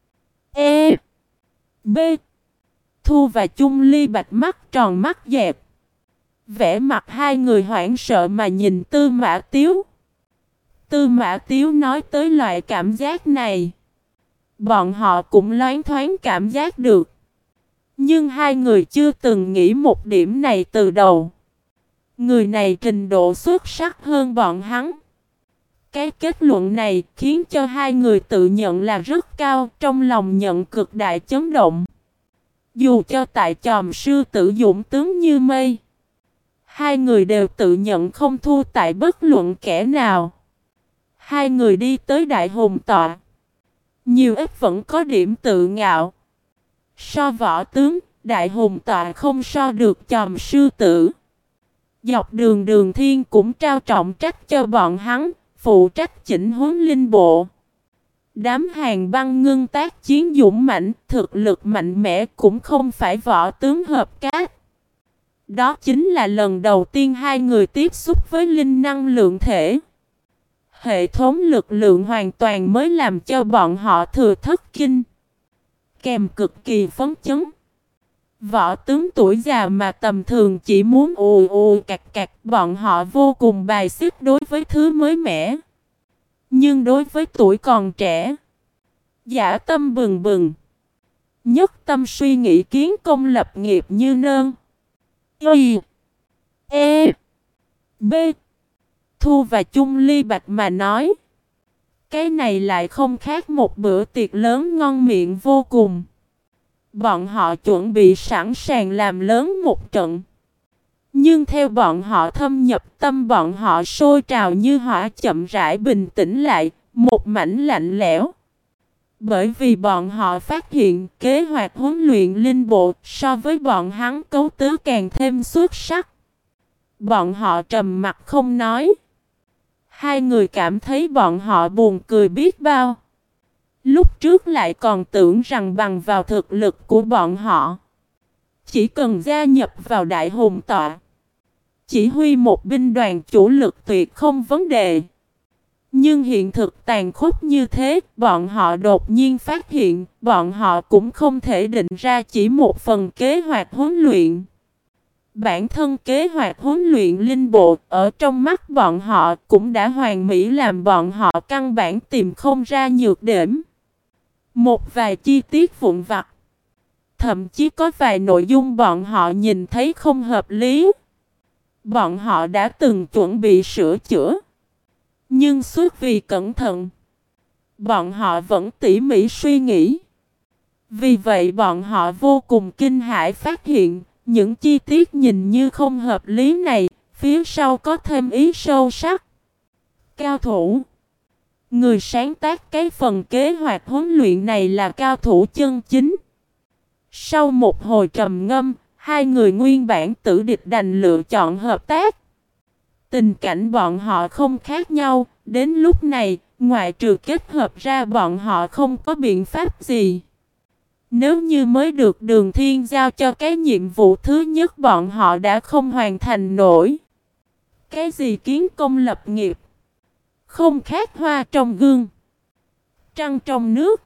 E. B. Thu và Chung Ly Bạch mắt tròn mắt dẹp. Vẻ mặt hai người hoảng sợ mà nhìn Tư Mã Tiếu. Tư Mã Tiếu nói tới loại cảm giác này. Bọn họ cũng loáng thoáng cảm giác được. Nhưng hai người chưa từng nghĩ một điểm này từ đầu. Người này trình độ xuất sắc hơn bọn hắn. Cái kết luận này khiến cho hai người tự nhận là rất cao, trong lòng nhận cực đại chấn động. Dù cho tại chòm sư tử dũng tướng như mây, hai người đều tự nhận không thua tại bất luận kẻ nào. Hai người đi tới Đại Hùng tọa. Nhiều ít vẫn có điểm tự ngạo. So võ tướng, Đại Hùng tọa không so được chòm sư tử. Dọc đường Đường Thiên cũng trao trọng trách cho bọn hắn, phụ trách chỉnh huấn linh bộ. Đám hàng băng ngưng tác chiến dũng mãnh, thực lực mạnh mẽ cũng không phải võ tướng hợp cát. Đó chính là lần đầu tiên hai người tiếp xúc với linh năng lượng thể. Hệ thống lực lượng hoàn toàn mới làm cho bọn họ thừa thất kinh, kèm cực kỳ phấn chấn. Võ tướng tuổi già mà tầm thường chỉ muốn ù ù cạc cạc, bọn họ vô cùng bài xích đối với thứ mới mẻ. Nhưng đối với tuổi còn trẻ, dã tâm bừng bừng, nhất tâm suy nghĩ kiến công lập nghiệp như nơn Y E B Thu và Chung Ly Bạch mà nói, cái này lại không khác một bữa tiệc lớn ngon miệng vô cùng. Bọn họ chuẩn bị sẵn sàng làm lớn một trận. Nhưng theo bọn họ thâm nhập tâm, bọn họ sôi trào như hỏa chậm rãi bình tĩnh lại, một mảnh lạnh lẽo. Bởi vì bọn họ phát hiện kế hoạch huấn luyện linh bộ so với bọn hắn cấu tứ càng thêm xuất sắc. Bọn họ trầm mặt không nói. Hai người cảm thấy bọn họ buồn cười biết bao. Lúc trước lại còn tưởng rằng bằng vào thực lực của bọn họ, chỉ cần gia nhập vào đại hùng tọa, chỉ huy một binh đoàn chủ lực tuyệt không vấn đề. Nhưng hiện thực tàn khốc như thế, bọn họ đột nhiên phát hiện, bọn họ cũng không thể định ra chỉ một phần kế hoạch huấn luyện. Bản thân kế hoạch huấn luyện linh bộ ở trong mắt bọn họ cũng đã hoàn mỹ, làm bọn họ căn bản tìm không ra nhược điểm. Một vài chi tiết vụn vặt, thậm chí có vài nội dung bọn họ nhìn thấy không hợp lý, bọn họ đã từng chuẩn bị sửa chữa. Nhưng suốt vì cẩn thận, bọn họ vẫn tỉ mỉ suy nghĩ. Vì vậy bọn họ vô cùng kinh hãi phát hiện, những chi tiết nhìn như không hợp lý này, phía sau có thêm ý sâu sắc. Cao thủ. Người sáng tác cái phần kế hoạch huấn luyện này là cao thủ chân chính. Sau một hồi trầm ngâm, hai người nguyên bản tử địch đành lựa chọn hợp tác. Tình cảnh bọn họ không khác nhau, đến lúc này, ngoại trừ kết hợp ra bọn họ không có biện pháp gì. Nếu như mới được Đường Thiên giao cho cái nhiệm vụ thứ nhất, bọn họ đã không hoàn thành nổi. Cái gì kiến công lập nghiệp, không khác hoa trong gương, trăng trong nước.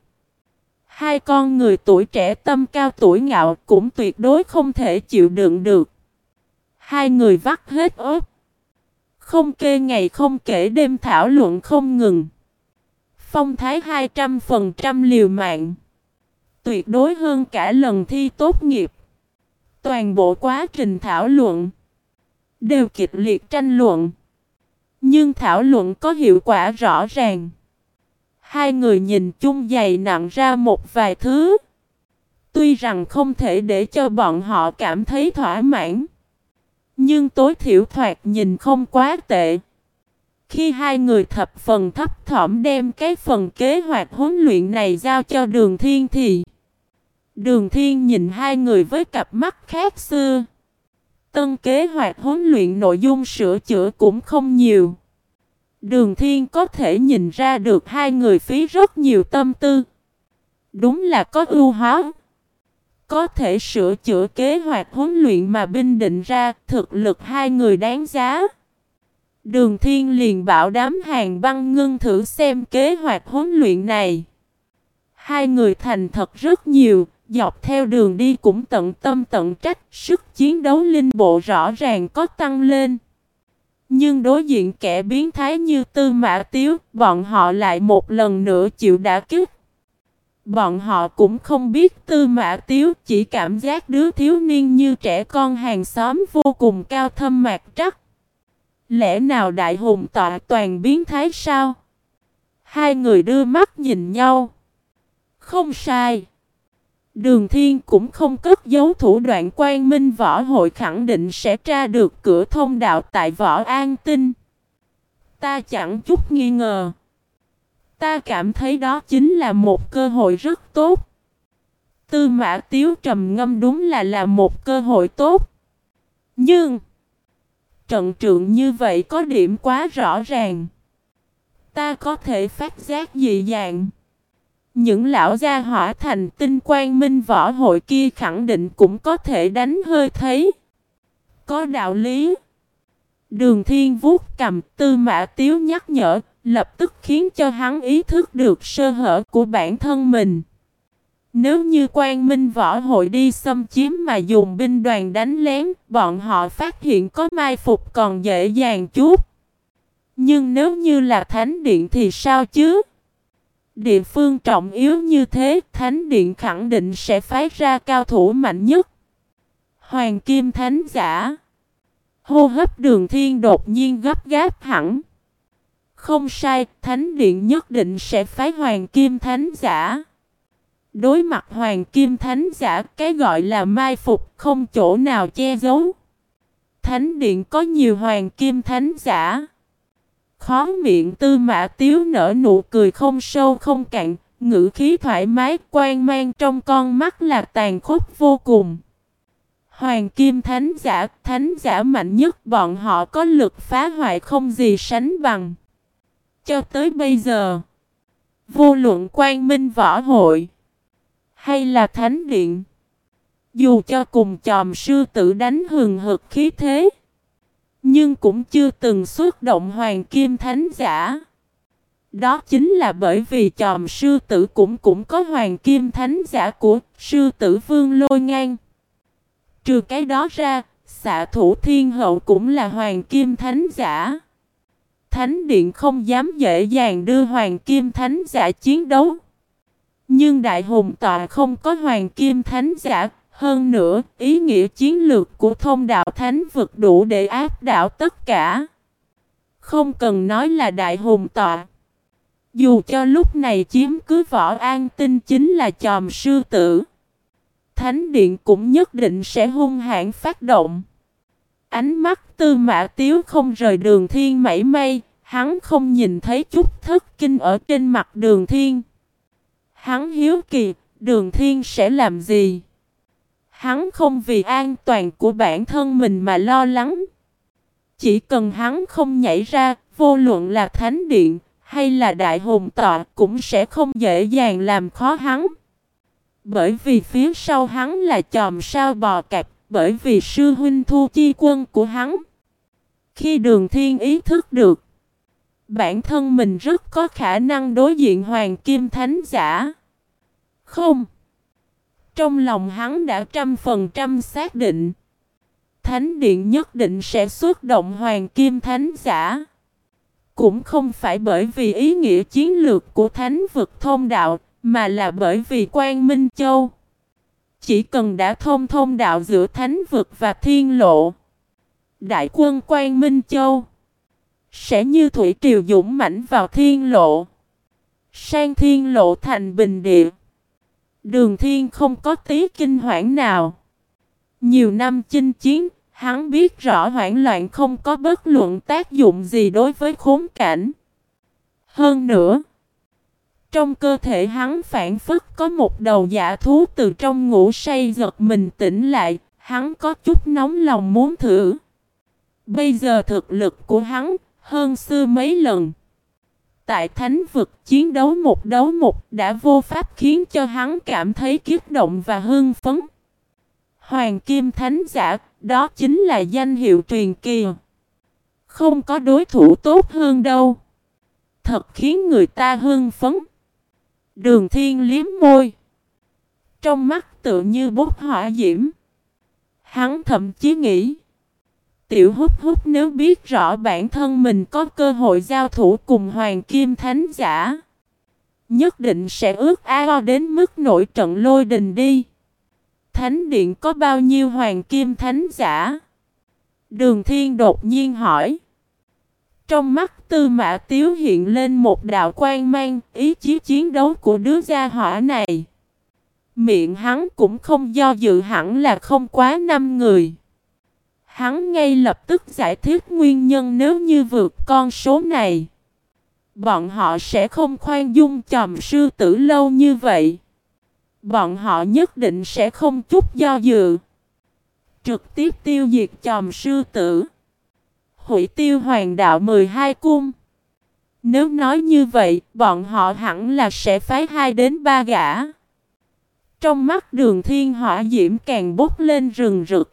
Hai con người tuổi trẻ tâm cao tuổi ngạo cũng tuyệt đối không thể chịu đựng được. Hai người vắt hết ớt, không kê ngày không kể đêm thảo luận không ngừng. Phong thái hai trăm phần trăm liều mạng, tuyệt đối hơn cả lần thi tốt nghiệp. Toàn bộ quá trình thảo luận đều kịch liệt tranh luận, nhưng thảo luận có hiệu quả rõ ràng. Hai người nhìn chung dày nặng ra một vài thứ, tuy rằng không thể để cho bọn họ cảm thấy thỏa mãn, nhưng tối thiểu thoạt nhìn không quá tệ. Khi hai người thập phần thấp thỏm đem cái phần kế hoạch huấn luyện này giao cho Đường Thiên thì Đường Thiên nhìn hai người với cặp mắt khác xưa. Tân kế hoạch huấn luyện nội dung sửa chữa cũng không nhiều. Đường Thiên có thể nhìn ra được hai người phí rất nhiều tâm tư. Đúng là có ưu hóa. Có thể sửa chữa kế hoạch huấn luyện mà binh định ra, thực lực hai người đáng giá. Đường Thiên liền bảo đám Hàng Băng Ngưng thử xem kế hoạch huấn luyện này. Hai người thành thật rất nhiều, dọc theo đường đi cũng tận tâm tận trách, sức chiến đấu linh bộ rõ ràng có tăng lên. Nhưng đối diện kẻ biến thái như Tư Mã Tiếu, bọn họ lại một lần nữa chịu đả kích. Bọn họ cũng không biết Tư Mã Tiếu, chỉ cảm giác đứa thiếu niên như trẻ con hàng xóm vô cùng cao thâm mạc trắc. Lẽ nào đại hùng tọa toàn biến thái sao? Hai người đưa mắt nhìn nhau. Không sai. Đường Thiên cũng không cất giấu thủ đoạn, Quang Minh Võ Hội khẳng định sẽ tra được cửa thông đạo tại Võ An Tinh. Ta chẳng chút nghi ngờ. Ta cảm thấy đó chính là một cơ hội rất tốt. Tư Mã Tiếu trầm ngâm, đúng là là một cơ hội tốt. Nhưng trận trượng như vậy có điểm quá rõ ràng. Ta có thể phát giác dị dạng. Những lão gia hỏa thành tinh Quang Minh Võ Hội kia khẳng định cũng có thể đánh hơi thấy. Có đạo lý. Đường Thiên vuốt cầm, Tư Mã Tiếu nhắc nhở, lập tức khiến cho hắn ý thức được sơ hở của bản thân mình. Nếu như Quang Minh Võ Hội đi xâm chiếm mà dùng binh đoàn đánh lén, bọn họ phát hiện có mai phục còn dễ dàng chút. Nhưng nếu như là Thánh Điện thì sao chứ? Địa phương trọng yếu như thế, Thánh Điện khẳng định sẽ phái ra cao thủ mạnh nhất. Hoàng Kim Thánh Giả. Hô hấp Đường Thiên đột nhiên gấp gáp hẳn. Không sai, Thánh Điện nhất định sẽ phái Hoàng Kim Thánh Giả. Đối mặt Hoàng Kim Thánh Giả, cái gọi là mai phục không chỗ nào che giấu. Thánh Điện có nhiều Hoàng Kim Thánh Giả. Khó miệng Tư Mã Tiếu nở nụ cười không sâu không cạn, ngữ khí thoải mái, quang mang trong con mắt là tàn khốc vô cùng. Hoàng Kim Thánh Giả, Thánh Giả mạnh nhất, bọn họ có lực phá hoại không gì sánh bằng. Cho tới bây giờ, vô luận Quang Minh Võ Hội hay là Thánh Điện, dù cho cùng chòm sư tử đánh hừng hực khí thế, nhưng cũng chưa từng xuất động Hoàng Kim Thánh Giả. Đó chính là bởi vì chòm sư tử cũng cũng có Hoàng Kim Thánh Giả của sư tử Vương Lôi Ngang. Trừ cái đó ra, xạ thủ Thiên Hậu cũng là Hoàng Kim Thánh Giả. Thánh Điện không dám dễ dàng đưa Hoàng Kim Thánh Giả chiến đấu. Nhưng Đại Hùng Tọa không có Hoàng Kim Thánh Giả. Hơn nữa, ý nghĩa chiến lược của Thông Đạo Thánh Vực đủ để áp đảo tất cả. Không cần nói là Đại Hùng Tọa. Dù cho lúc này chiếm cứ Võ An Tinh chính là chòm sư tử, Thánh Điện cũng nhất định sẽ hung hãn phát động. Ánh mắt Tư Mã Tiếu không rời Đường Thiên mảy may, hắn không nhìn thấy chút thất kinh ở trên mặt Đường Thiên. Hắn hiếu kỳ, Đường Thiên sẽ làm gì? Hắn không vì an toàn của bản thân mình mà lo lắng. Chỉ cần hắn không nhảy ra, vô luận là Thánh Điện hay là Đại Hùng Tọa cũng sẽ không dễ dàng làm khó hắn. Bởi vì phía sau hắn là chòm sao bò cạp, bởi vì sư huynh Thu Chi Quân của hắn. Khi Đường Thiên ý thức được bản thân mình rất có khả năng đối diện Hoàng Kim Thánh Giả. Không. Trong lòng hắn đã trăm phần trăm xác định Thánh Điện nhất định sẽ xuất động Hoàng Kim Thánh Giả. Cũng không phải bởi vì ý nghĩa chiến lược của Thánh Vực Thông Đạo, mà là bởi vì Quang Minh Châu. Chỉ cần đã thông thông đạo giữa Thánh Vực và Thiên Lộ, đại quân Quang Minh Châu sẽ như thủy triều dũng mãnh vào Thiên Lộ, sang Thiên Lộ thành bình địa. Đường Thiên không có tí kinh hoảng nào. Nhiều năm chinh chiến, hắn biết rõ hoảng loạn không có bất luận tác dụng gì đối với khốn cảnh. Hơn nữa, trong cơ thể hắn phản phất có một đầu dã thú từ trong ngủ say giật mình tỉnh lại, hắn có chút nóng lòng muốn thử. Bây giờ thực lực của hắn hơn xưa mấy lần. Tại Thánh Vực chiến đấu một đấu một đã vô pháp khiến cho hắn cảm thấy kích động và hưng phấn. Hoàng Kim Thánh Giả, đó chính là danh hiệu truyền kỳ. Không có đối thủ tốt hơn đâu. Thật khiến người ta hưng phấn. Đường Thiên liếm môi. Trong mắt tự như bốc hỏa diễm. Hắn thậm chí nghĩ, Tiểu Hút Hút nếu biết rõ bản thân mình có cơ hội giao thủ cùng Hoàng Kim Thánh Giả, nhất định sẽ ước ao đến mức nổi trận lôi đình đi. Thánh Điện có bao nhiêu Hoàng Kim Thánh Giả? Đường Thiên đột nhiên hỏi. Trong mắt Tư Mã Tiếu hiện lên một đạo quang mang, ý chí chiến đấu của đứa gia hỏa này. Miệng hắn cũng không do dự, hẳn là không quá năm người. Hắn ngay lập tức giải thích nguyên nhân nếu như vượt con số này, bọn họ sẽ không khoan dung chòm sư tử lâu như vậy. Bọn họ nhất định sẽ không chút do dự, trực tiếp tiêu diệt chòm sư tử, hủy tiêu hoàng đạo mười hai cung. Nếu nói như vậy, bọn họ hẳn là sẽ phái hai đến ba gã. Trong mắt Đường Thiên hỏa diễm càng bốc lên rừng rực.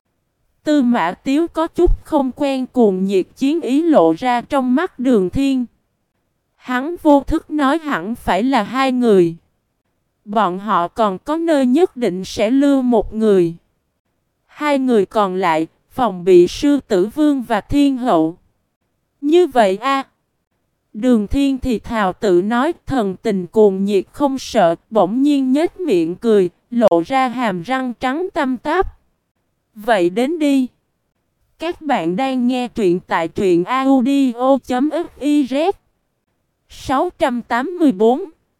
Tư Mã Tiếu có chút không quen cuồng nhiệt chiến ý lộ ra trong mắt Đường Thiên. Hắn vô thức nói hẳn phải là hai người. Bọn họ còn có nơi nhất định sẽ lưu một người. Hai người còn lại, phòng bị sư tử vương và thiên hậu. Như vậy a Đường Thiên thì thào tự nói, thần tình cuồng nhiệt không sợ, bỗng nhiên nhếch miệng cười, lộ ra hàm răng trắng tăm tắp. Vậy đến đi. Các bạn đang nghe truyện tại truyện audio chấm fiz. sáu trăm tám mươi tư.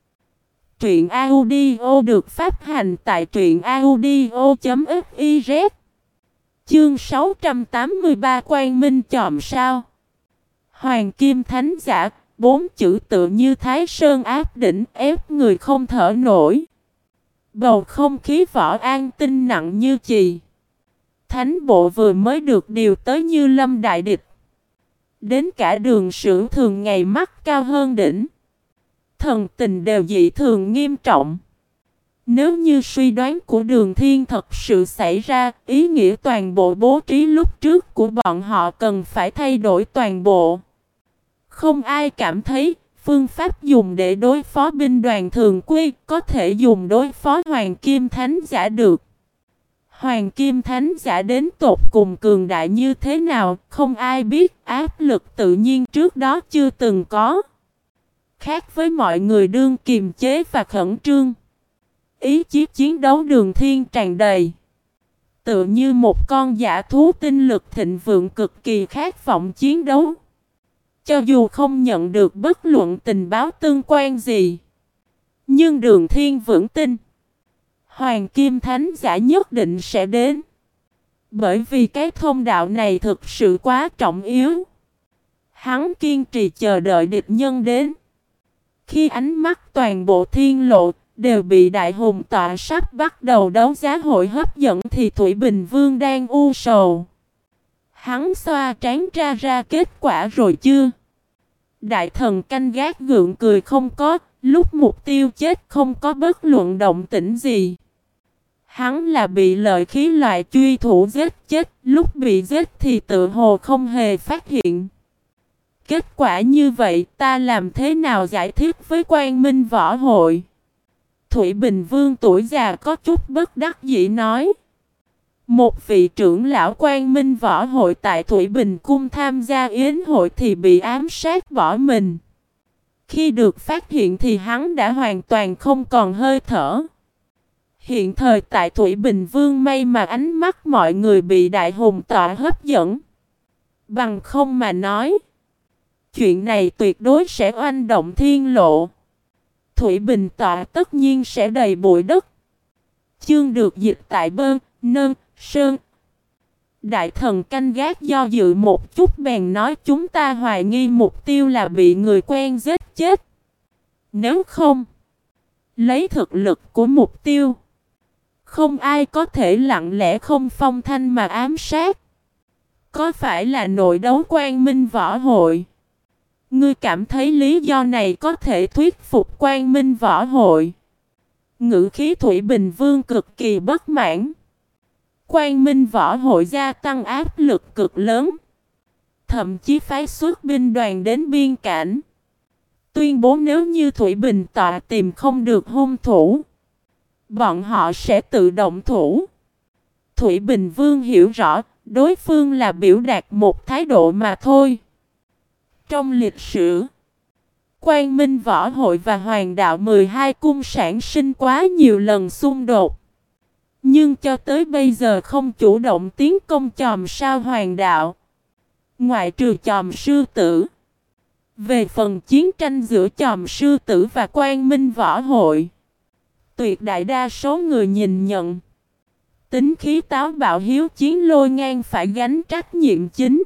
Truyện audio được phát hành tại truyện audio chấm fiz. Chương sáu trăm tám mươi ba Quang Minh chòm sao. Hoàng Kim Thánh Giả, bốn chữ tự như Thái Sơn áp đỉnh ép người không thở nổi. Bầu không khí võ an tinh nặng như chì. Thánh bộ vừa mới được điều tới như lâm đại địch. Đến cả Đường Sử thường ngày mắt cao hơn đỉnh. Thần tình đều dị thường nghiêm trọng. Nếu như suy đoán của Đường Thiên thật sự xảy ra, ý nghĩa toàn bộ bố trí lúc trước của bọn họ cần phải thay đổi toàn bộ. Không ai cảm thấy phương pháp dùng để đối phó binh đoàn thường quy có thể dùng đối phó Hoàng Kim Thánh Giả được. Hoàng Kim Thánh Giả đến tột cùng cường đại như thế nào, không ai biết, áp lực tự nhiên trước đó chưa từng có. Khác với mọi người đương kiềm chế và khẩn trương. Ý chí chiến đấu Đường Thiên tràn đầy. Tựa như một con dã thú tinh lực thịnh vượng cực kỳ khát vọng chiến đấu. Cho dù không nhận được bất luận tình báo tương quan gì. Nhưng Đường Thiên vững tin. Hoàng Kim Thánh Giả nhất định sẽ đến. Bởi vì cái thông đạo này thực sự quá trọng yếu. Hắn kiên trì chờ đợi địch nhân đến. Khi ánh mắt toàn bộ thiên lộ đều bị đại hùng tọa sắp bắt đầu đấu giá hội hấp dẫn thì Thủy Bình Vương đang u sầu. Hắn xoa trán ra ra kết quả rồi chưa? Đại thần canh gác gượng cười không có, lúc mục tiêu chết không có bất luận động tĩnh gì. Hắn là bị lợi khí loại truy thủ giết chết, lúc bị giết thì tự hồ không hề phát hiện. Kết quả như vậy ta làm thế nào giải thích với Quang Minh Võ Hội? Thủy Bình Vương tuổi già có chút bất đắc dĩ nói. Một vị trưởng lão Quang Minh Võ Hội tại Thủy Bình Cung tham gia yến hội thì bị ám sát bỏ mình. Khi được phát hiện thì hắn đã hoàn toàn không còn hơi thở. Hiện thời tại Thủy Bình Vương may mà ánh mắt mọi người bị đại hùng tọa hấp dẫn. Bằng không mà nói, chuyện này tuyệt đối sẽ oanh động thiên lộ. Thủy Bình tọa tất nhiên sẽ đầy bụi đất. Chương được dịch tại Bơn, Nơn, Sơn. Đại thần canh gác do dự một chút bèn nói chúng ta hoài nghi mục tiêu là bị người quen giết chết. Nếu không, lấy thực lực của mục tiêu, không ai có thể lặng lẽ không phong thanh mà ám sát. Có phải là nội đấu Quang Minh Võ Hội? Ngươi cảm thấy lý do này có thể thuyết phục Quang Minh Võ Hội? Ngữ khí Thủy Bình Vương cực kỳ bất mãn. Quang Minh Võ Hội gia tăng áp lực cực lớn. Thậm chí phái xuất binh đoàn đến biên cảnh. Tuyên bố nếu như Thủy Bình tọa tìm không được hung thủ, bọn họ sẽ tự động thủ. Thủy Bình Vương hiểu rõ, đối phương là biểu đạt một thái độ mà thôi. Trong lịch sử, Quang Minh Võ Hội và Hoàng đạo mười hai cung sản sinh quá nhiều lần xung đột. Nhưng cho tới bây giờ không chủ động tiến công chòm sao Hoàng đạo. Ngoại trừ chòm sư tử. Về phần chiến tranh giữa chòm sư tử và Quang Minh Võ Hội, tuyệt đại đa số người nhìn nhận tính khí táo bạo hiếu chiến lôi ngang phải gánh trách nhiệm chính.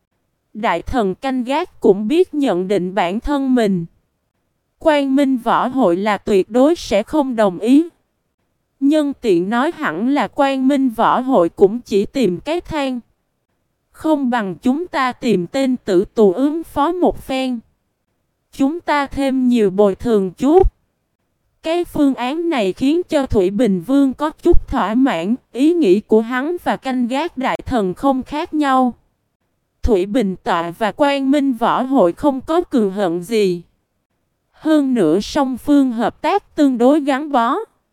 Đại thần canh gác cũng biết nhận định bản thân mình. Quang Minh Võ Hội là tuyệt đối sẽ không đồng ý. Nhân tiện nói hẳn là Quang Minh Võ Hội cũng chỉ tìm cái than. Không bằng chúng ta tìm tên tử tù ứng phó một phen. Chúng ta thêm nhiều bồi thường chút. Cái phương án này khiến cho Thủy Bình Vương có chút thỏa mãn. Ý nghĩ của hắn và canh gác đại thần không khác nhau. Thủy Bình tọa và Quang Minh Võ Hội không có cừu hận gì. Hơn nữa song phương hợp tác tương đối gắn bó.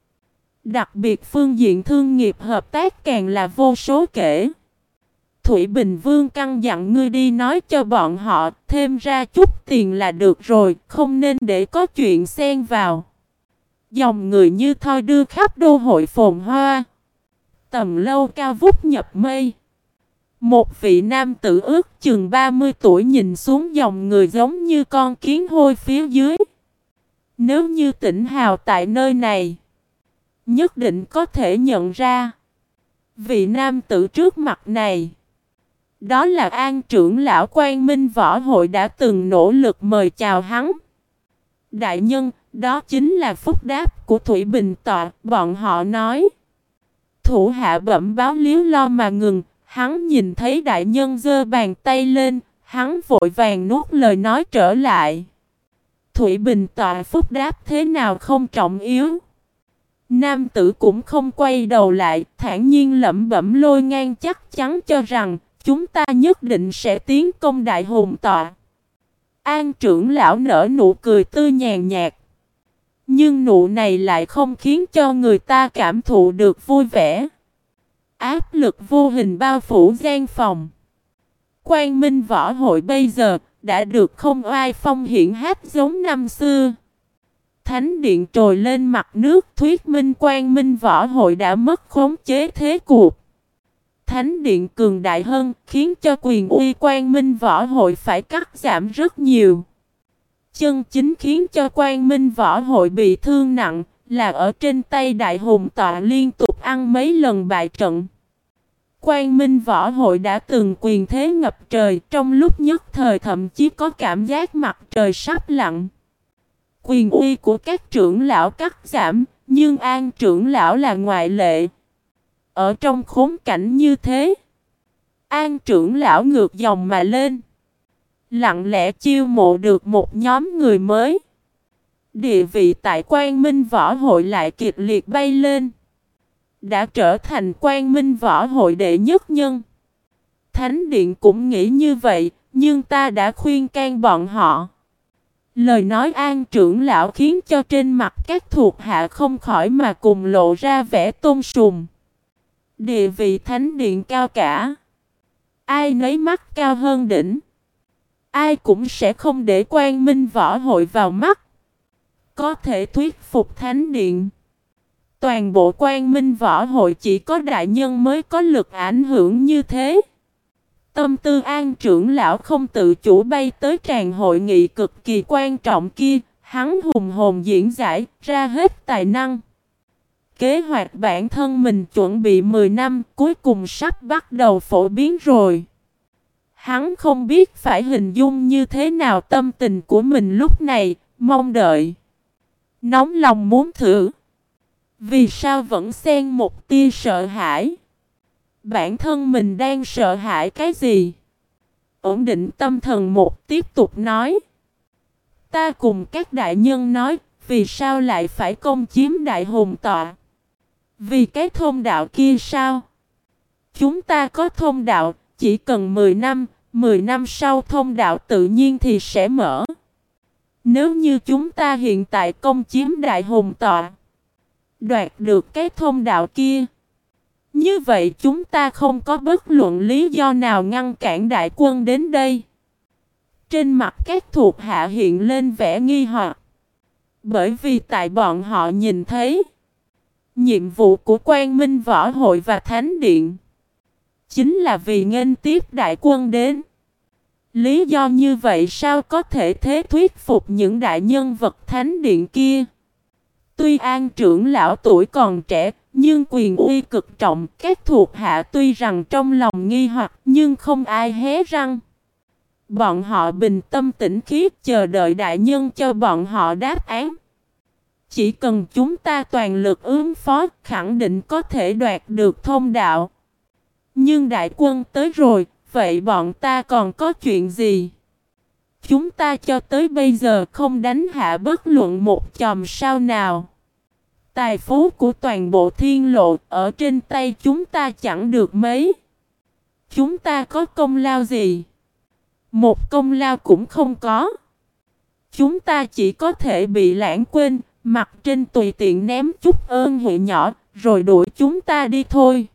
Đặc biệt phương diện thương nghiệp hợp tác càng là vô số kể. Thủy Bình Vương căn dặn ngươi đi nói cho bọn họ thêm ra chút tiền là được rồi, không nên để có chuyện xen vào. Dòng người như thoi đưa khắp đô hội phồn hoa. Tầm lâu cao vút nhập mây. Một vị nam tử ước chừng ba mươi tuổi nhìn xuống dòng người giống như con kiến hôi phía dưới. Nếu như Tĩnh Hào tại nơi này, nhất định có thể nhận ra vị nam tử trước mặt này. Đó là An trưởng lão Quang Minh Võ Hội đã từng nỗ lực mời chào hắn. Đại nhân, đó chính là phúc đáp của Thủy Bình Tọa, bọn họ nói. Thủ hạ bẩm báo liếu lo mà ngừng, hắn nhìn thấy đại nhân giơ bàn tay lên, hắn vội vàng nuốt lời nói trở lại. Thủy Bình Tọa phúc đáp thế nào không trọng yếu. Nam tử cũng không quay đầu lại, thản nhiên lẩm bẩm lôi ngang chắc chắn cho rằng chúng ta nhất định sẽ tiến công đại hùng tọa. An trưởng lão nở nụ cười tươi nhàn nhạt. Nhưng nụ này lại không khiến cho người ta cảm thụ được vui vẻ. Áp lực vô hình bao phủ gian phòng. Quang Minh Võ Hội bây giờ đã được không oai phong hiển hách giống năm xưa. Thánh điện trồi lên mặt nước thuyết minh Quang Minh Võ Hội đã mất khống chế thế cuộc. Thánh điện cường đại hơn khiến cho quyền uy Quang Minh Võ Hội phải cắt giảm rất nhiều. Chân chính khiến cho Quang Minh Võ Hội bị thương nặng là ở trên tay Đại Hùng Tọa liên tục ăn mấy lần bại trận. Quang Minh Võ Hội đã từng quyền thế ngập trời, trong lúc nhất thời thậm chí có cảm giác mặt trời sắp lặn. Quyền uy của các trưởng lão cắt giảm, nhưng An trưởng lão là ngoại lệ. Ở trong khốn cảnh như thế, An trưởng lão ngược dòng mà lên, lặng lẽ chiêu mộ được một nhóm người mới. Địa vị tại Quang Minh Võ Hội lại kịch liệt bay lên, đã trở thành Quang Minh Võ Hội đệ nhất nhân. Thánh điện cũng nghĩ như vậy, nhưng ta đã khuyên can bọn họ. Lời nói An trưởng lão khiến cho trên mặt các thuộc hạ không khỏi mà cùng lộ ra vẻ tôn sùng. Địa vị thánh điện cao cả, ai nấy mắt cao hơn đỉnh. Ai cũng sẽ không để Quang Minh Võ Hội vào mắt. Có thể thuyết phục thánh điện. Toàn bộ Quang Minh Võ Hội chỉ có đại nhân mới có lực ảnh hưởng như thế. Tâm tư An trưởng lão không tự chủ bay tới tràng hội nghị cực kỳ quan trọng kia. Hắn hùng hồn diễn giải ra hết tài năng. Kế hoạch bản thân mình chuẩn bị mười năm cuối cùng sắp bắt đầu phổ biến rồi. Hắn không biết phải hình dung như thế nào tâm tình của mình lúc này, mong đợi. Nóng lòng muốn thử. Vì sao vẫn xen một tia sợ hãi? Bản thân mình đang sợ hãi cái gì? Ổn định tâm thần một tiếp tục nói. Ta cùng các đại nhân nói, vì sao lại phải công chiếm đại hùng tọa? Vì cái thông đạo kia sao? Chúng ta có thông đạo, chỉ cần mười năm, mười năm sau thông đạo tự nhiên thì sẽ mở. Nếu như chúng ta hiện tại công chiếm đại hùng tọa, đoạt được cái thông đạo kia, như vậy chúng ta không có bất luận lý do nào ngăn cản đại quân đến đây. Trên mặt các thuộc hạ hiện lên vẻ nghi hoặc. Bởi vì tại bọn họ nhìn thấy, nhiệm vụ của Quang Minh Võ Hội và Thánh Điện chính là vì nghênh tiếp đại quân đến. Lý do như vậy sao có thể thế thuyết phục những đại nhân vật Thánh Điện kia? Tuy An trưởng lão tuổi còn trẻ, nhưng quyền uy cực trọng. Các thuộc hạ tuy rằng trong lòng nghi hoặc, nhưng không ai hé răng. Bọn họ bình tâm tĩnh khí chờ đợi đại nhân cho bọn họ đáp án. Chỉ cần chúng ta toàn lực ứng phó, khẳng định có thể đoạt được thông đạo. Nhưng đại quân tới rồi, vậy bọn ta còn có chuyện gì? Chúng ta cho tới bây giờ không đánh hạ bất luận một chòm sao nào. Tài phú của toàn bộ thiên lộ ở trên tay chúng ta chẳng được mấy. Chúng ta có công lao gì? Một công lao cũng không có. Chúng ta chỉ có thể bị lãng quên, mặt trên tùy tiện ném chút ơn huệ nhỏ, rồi đuổi chúng ta đi thôi.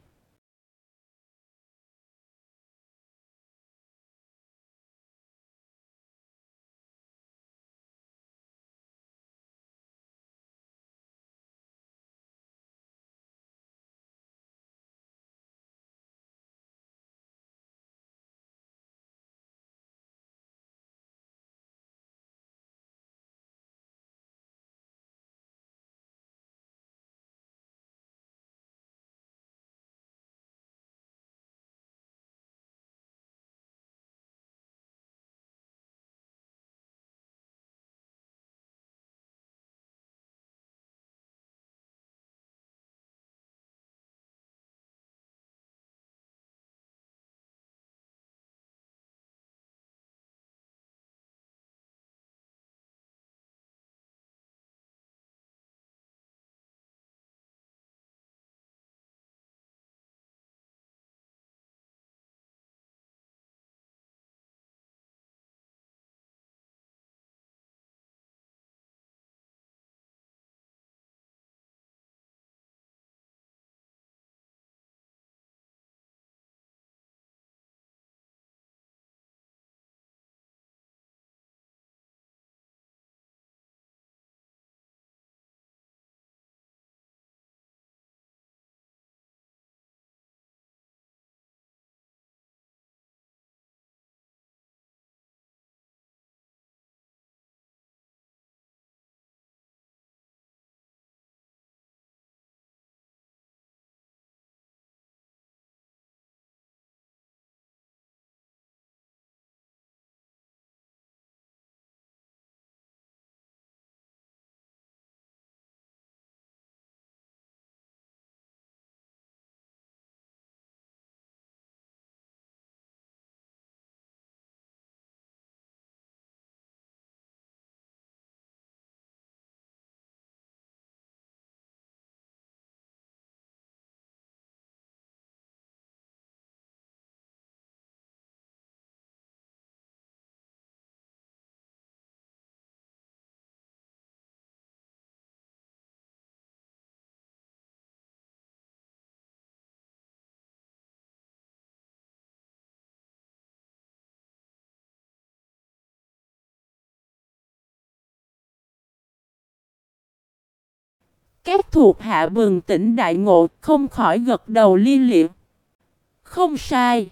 Các thuộc hạ bừng tỉnh đại ngộ, không khỏi gật đầu li liệt. Không sai.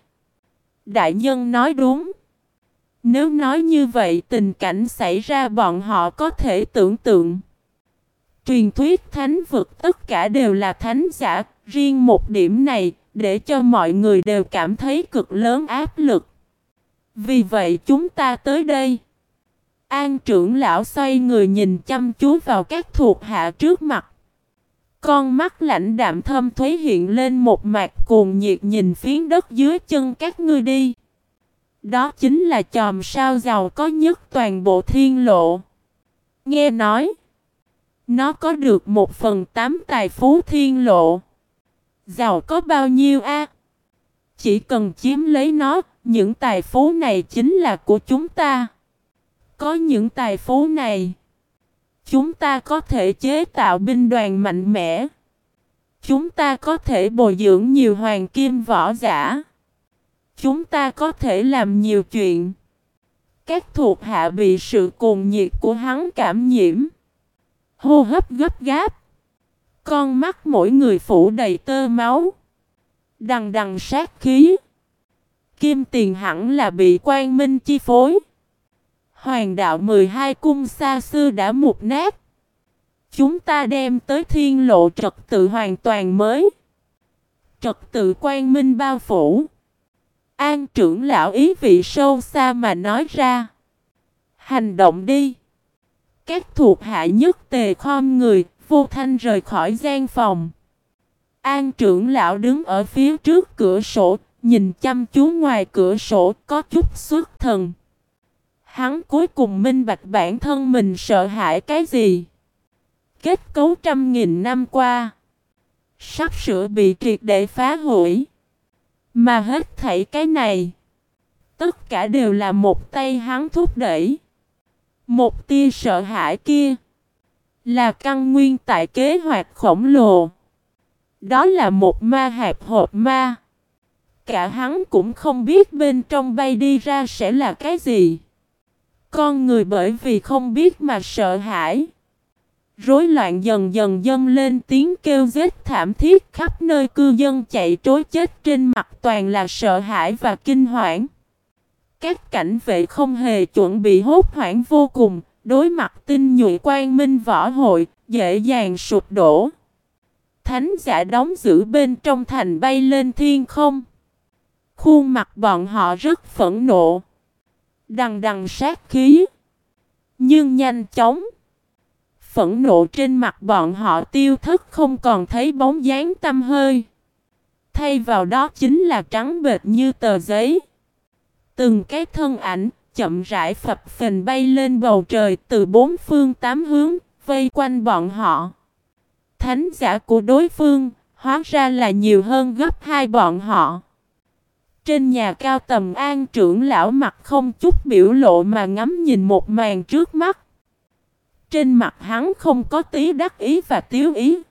Đại nhân nói đúng. Nếu nói như vậy tình cảnh xảy ra bọn họ có thể tưởng tượng. Truyền thuyết thánh vực tất cả đều là thánh giả, riêng một điểm này để cho mọi người đều cảm thấy cực lớn áp lực. Vì vậy chúng ta tới đây. An trưởng lão xoay người nhìn chăm chú vào các thuộc hạ trước mặt. Con mắt lãnh đạm thâm thúy hiện lên một mạt cuồng nhiệt nhìn phiến đất dưới chân các ngươi đi. Đó chính là chòm sao giàu có nhất toàn bộ thiên lộ. Nghe nói, nó có được một phần tám tài phú thiên lộ. Giàu có bao nhiêu a? Chỉ cần chiếm lấy nó, những tài phú này chính là của chúng ta. Có những tài phú này, chúng ta có thể chế tạo binh đoàn mạnh mẽ. Chúng ta có thể bồi dưỡng nhiều hoàng kim võ giả. Chúng ta có thể làm nhiều chuyện. Các thuộc hạ bị sự cuồng nhiệt của hắn cảm nhiễm. Hô hấp gấp gáp. Con mắt mỗi người phủ đầy tơ máu. Đằng đằng sát khí. Kim tiền hẳn là bị Quang Minh chi phối. Hoàng đạo mười hai cung xa xưa đã mục nát. Chúng ta đem tới thiên lộ trật tự hoàn toàn mới. Trật tự quang minh bao phủ. An trưởng lão ý vị sâu xa mà nói ra. Hành động đi. Các thuộc hạ nhất tề khom người, vô thanh rời khỏi gian phòng. An trưởng lão đứng ở phía trước cửa sổ, nhìn chăm chú ngoài cửa sổ có chút xuất thần. Hắn cuối cùng minh bạch bản thân mình sợ hãi cái gì. Kết cấu trăm nghìn năm qua, sắp sửa bị triệt để phá hủy. Mà hết thảy cái này, tất cả đều là một tay hắn thúc đẩy. Một tia sợ hãi kia là căn nguyên tại kế hoạch khổng lồ. Đó là một ma hạt hộp ma. Cả hắn cũng không biết bên trong bay đi ra sẽ là cái gì. Con người bởi vì không biết mà sợ hãi. Rối loạn dần dần dâng lên tiếng kêu rết thảm thiết, khắp nơi cư dân chạy trối chết, trên mặt toàn là sợ hãi và kinh hoảng. Các cảnh vệ không hề chuẩn bị, hốt hoảng vô cùng, đối mặt tinh nhuệ quang minh võ hội, dễ dàng sụp đổ. Thánh giả đóng giữ bên trong thành bay lên thiên không. Khuôn mặt bọn họ rất phẫn nộ, đằng đằng sát khí. Nhưng nhanh chóng, phẫn nộ trên mặt bọn họ tiêu thất, không còn thấy bóng dáng tăm hơi. Thay vào đó chính là trắng bệch như tờ giấy. Từng cái thân ảnh chậm rãi phập phình bay lên bầu trời từ bốn phương tám hướng, vây quanh bọn họ. Thánh giả của đối phương hóa ra là nhiều hơn gấp hai bọn họ. Trên nhà cao tầm An trưởng lão mặt không chút biểu lộ mà ngắm nhìn một màn trước mắt. Trên mặt hắn không có tí đắc ý và tiếu ý.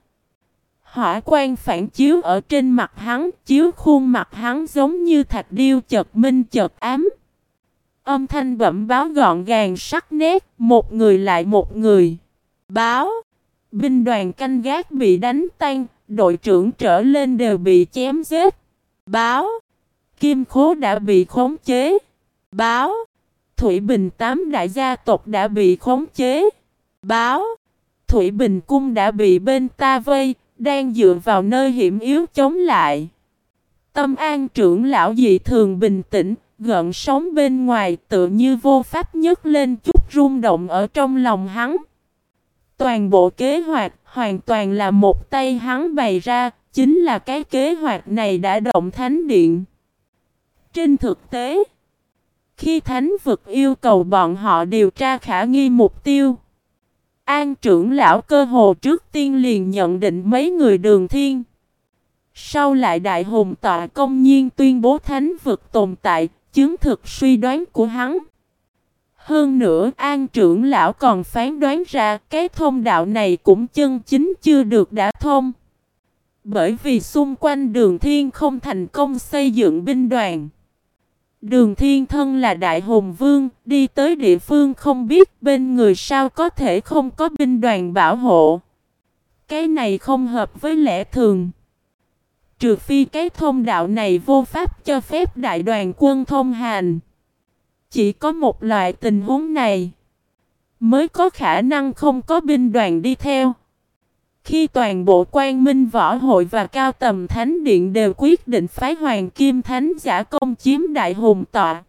Hỏa quang phản chiếu ở trên mặt hắn, chiếu khuôn mặt hắn giống như thạch điêu chợt minh chợt ám. Âm thanh bẩm báo gọn gàng sắc nét, một người lại một người. Báo, binh đoàn canh gác bị đánh tan, đội trưởng trở lên đều bị chém giết. Báo, Kim Khố đã bị khống chế. Báo, Thủy Bình tám đại gia tộc đã bị khống chế. Báo, Thủy Bình cung đã bị bên ta vây, đang dựa vào nơi hiểm yếu chống lại. Tâm An trưởng lão dị thường bình tĩnh, gợn sóng bên ngoài tựa như vô pháp nhấc lên chút rung động ở trong lòng hắn. Toàn bộ kế hoạch hoàn toàn là một tay hắn bày ra, chính là cái kế hoạch này đã động thánh điện. Trên thực tế, khi thánh vực yêu cầu bọn họ điều tra khả nghi mục tiêu, An trưởng lão cơ hồ trước tiên liền nhận định mấy người Đường Thiên. Sau lại đại hùng tọa công nhiên tuyên bố thánh vực tồn tại, chứng thực suy đoán của hắn. Hơn nữa An trưởng lão còn phán đoán ra cái thông đạo này cũng chân chính chưa được đả thông. Bởi vì xung quanh Đường Thiên không thành công xây dựng binh đoàn. Đường Thiên thân là đại hùng vương, đi tới địa phương không biết bên người sao có thể không có binh đoàn bảo hộ. Cái này không hợp với lẽ thường. Trừ phi cái thông đạo này vô pháp cho phép đại đoàn quân thông hành. Chỉ có một loại tình huống này mới có khả năng không có binh đoàn đi theo. Khi toàn bộ Quang Minh Võ Hội và Cao Tầm Thánh Điện đều quyết định phái Hoàng Kim Thánh giả công chiếm Đại Hùng Tọa,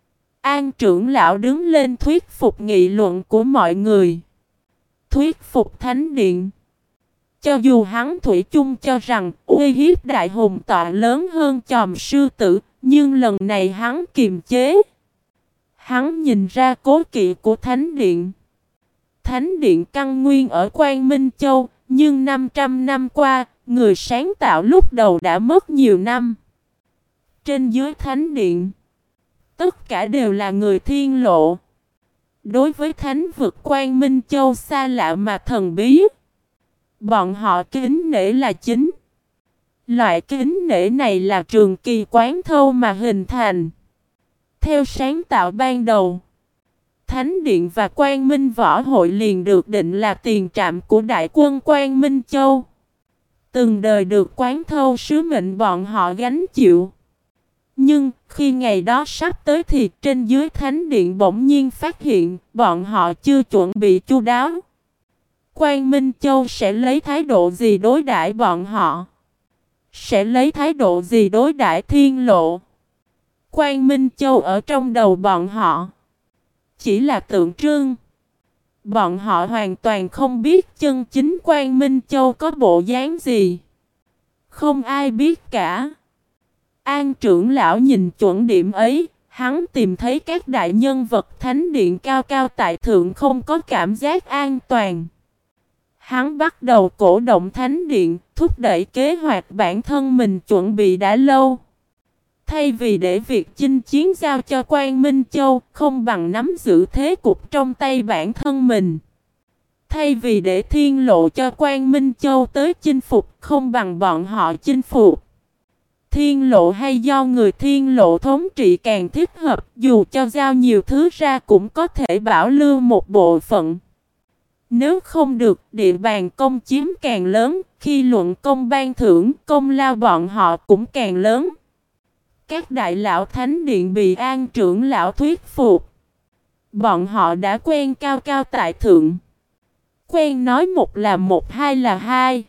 An trưởng lão đứng lên thuyết phục nghị luận của mọi người. Thuyết phục Thánh Điện. Cho dù hắn thủy chung cho rằng uy hiếp Đại Hùng Tọa lớn hơn chòm sư tử, nhưng lần này hắn kiềm chế. Hắn nhìn ra cố kỵ của Thánh Điện. Thánh Điện căn nguyên ở Quang Minh Châu, nhưng năm trăm năm qua, người sáng tạo lúc đầu đã mất nhiều năm. Trên dưới Thánh Điện, tất cả đều là người thiên lộ. Đối với thánh vực Quang Minh Châu xa lạ mà thần bí, bọn họ kính nể là chính. Loại kính nể này là trường kỳ quán thâu mà hình thành. Theo sáng tạo ban đầu, Thánh Điện và Quang Minh Võ Hội liền được định là tiền trạm của đại quân Quang Minh Châu. Từng đời được quán thâu sứ mệnh bọn họ gánh chịu. Nhưng khi ngày đó sắp tới thì trên dưới Thánh Điện bỗng nhiên phát hiện bọn họ chưa chuẩn bị chu đáo. Quang Minh Châu sẽ lấy thái độ gì đối đãi bọn họ? Sẽ lấy thái độ gì đối đãi thiên lộ? Quang Minh Châu ở trong đầu bọn họ chỉ là tượng trưng. Bọn họ hoàn toàn không biết chân chính Quang Minh Châu có bộ dáng gì. Không ai biết cả. An trưởng lão nhìn chuẩn điểm ấy, hắn tìm thấy các đại nhân vật thánh điện cao cao tại thượng không có cảm giác an toàn. Hắn bắt đầu cổ động thánh điện, thúc đẩy kế hoạch bản thân mình chuẩn bị đã lâu. Thay vì để việc chinh chiến giao cho Quang Minh Châu, không bằng nắm giữ thế cục trong tay bản thân mình. Thay vì để thiên lộ cho Quang Minh Châu tới chinh phục, không bằng bọn họ chinh phục. Thiên lộ hay do người thiên lộ thống trị càng thích hợp, dù cho giao nhiều thứ ra cũng có thể bảo lưu một bộ phận. Nếu không được, địa bàn công chiếm càng lớn, khi luận công ban thưởng, công lao bọn họ cũng càng lớn. Các đại lão thánh điện bị An trưởng lão thuyết phục. Bọn họ đã quen cao cao tại thượng. Quen nói một là một, hai là hai.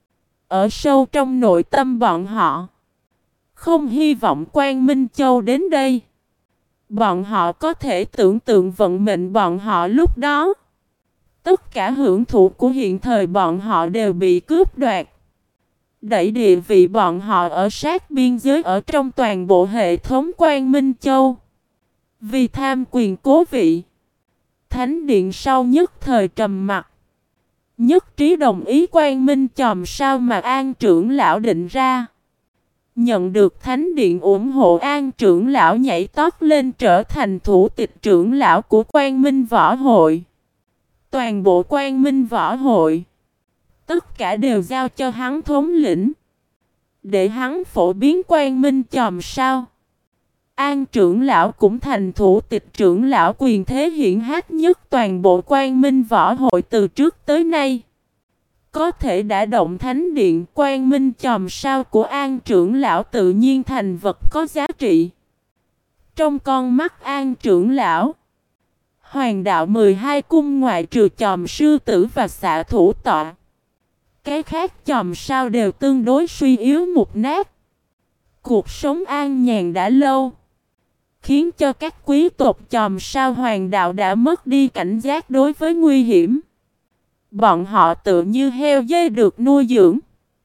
Ở sâu trong nội tâm bọn họ, không hy vọng Quang Minh Châu đến đây. Bọn họ có thể tưởng tượng vận mệnh bọn họ lúc đó. Tất cả hưởng thụ của hiện thời bọn họ đều bị cướp đoạt. Đẩy địa vị bọn họ ở sát biên giới ở trong toàn bộ hệ thống Quang Minh Châu. Vì tham quyền cố vị, Thánh điện sau nhất thời trầm mặc. Nhất trí đồng ý Quang Minh chòm sao mà An trưởng lão định ra. Nhận được Thánh điện ủng hộ, An trưởng lão nhảy tót lên trở thành thủ tịch trưởng lão của Quang Minh Võ Hội. Toàn bộ Quang Minh Võ Hội, tất cả đều giao cho hắn thống lĩnh, để hắn phổ biến Quang Minh chòm sao. An trưởng lão cũng thành thủ tịch trưởng lão quyền thế hiển hách nhất toàn bộ Quang Minh Võ Hội từ trước tới nay. Có thể đã động Thánh điện, Quang Minh chòm sao của An trưởng lão tự nhiên thành vật có giá trị. Trong con mắt An trưởng lão, Hoàng đạo mười hai cung ngoại trừ chòm sư tử và xạ thủ tọa, cái khác chòm sao đều tương đối suy yếu mục nát. Cuộc sống an nhàn đã lâu, khiến cho các quý tộc chòm sao hoàng đạo đã mất đi cảnh giác đối với nguy hiểm. Bọn họ tự như heo dê được nuôi dưỡng,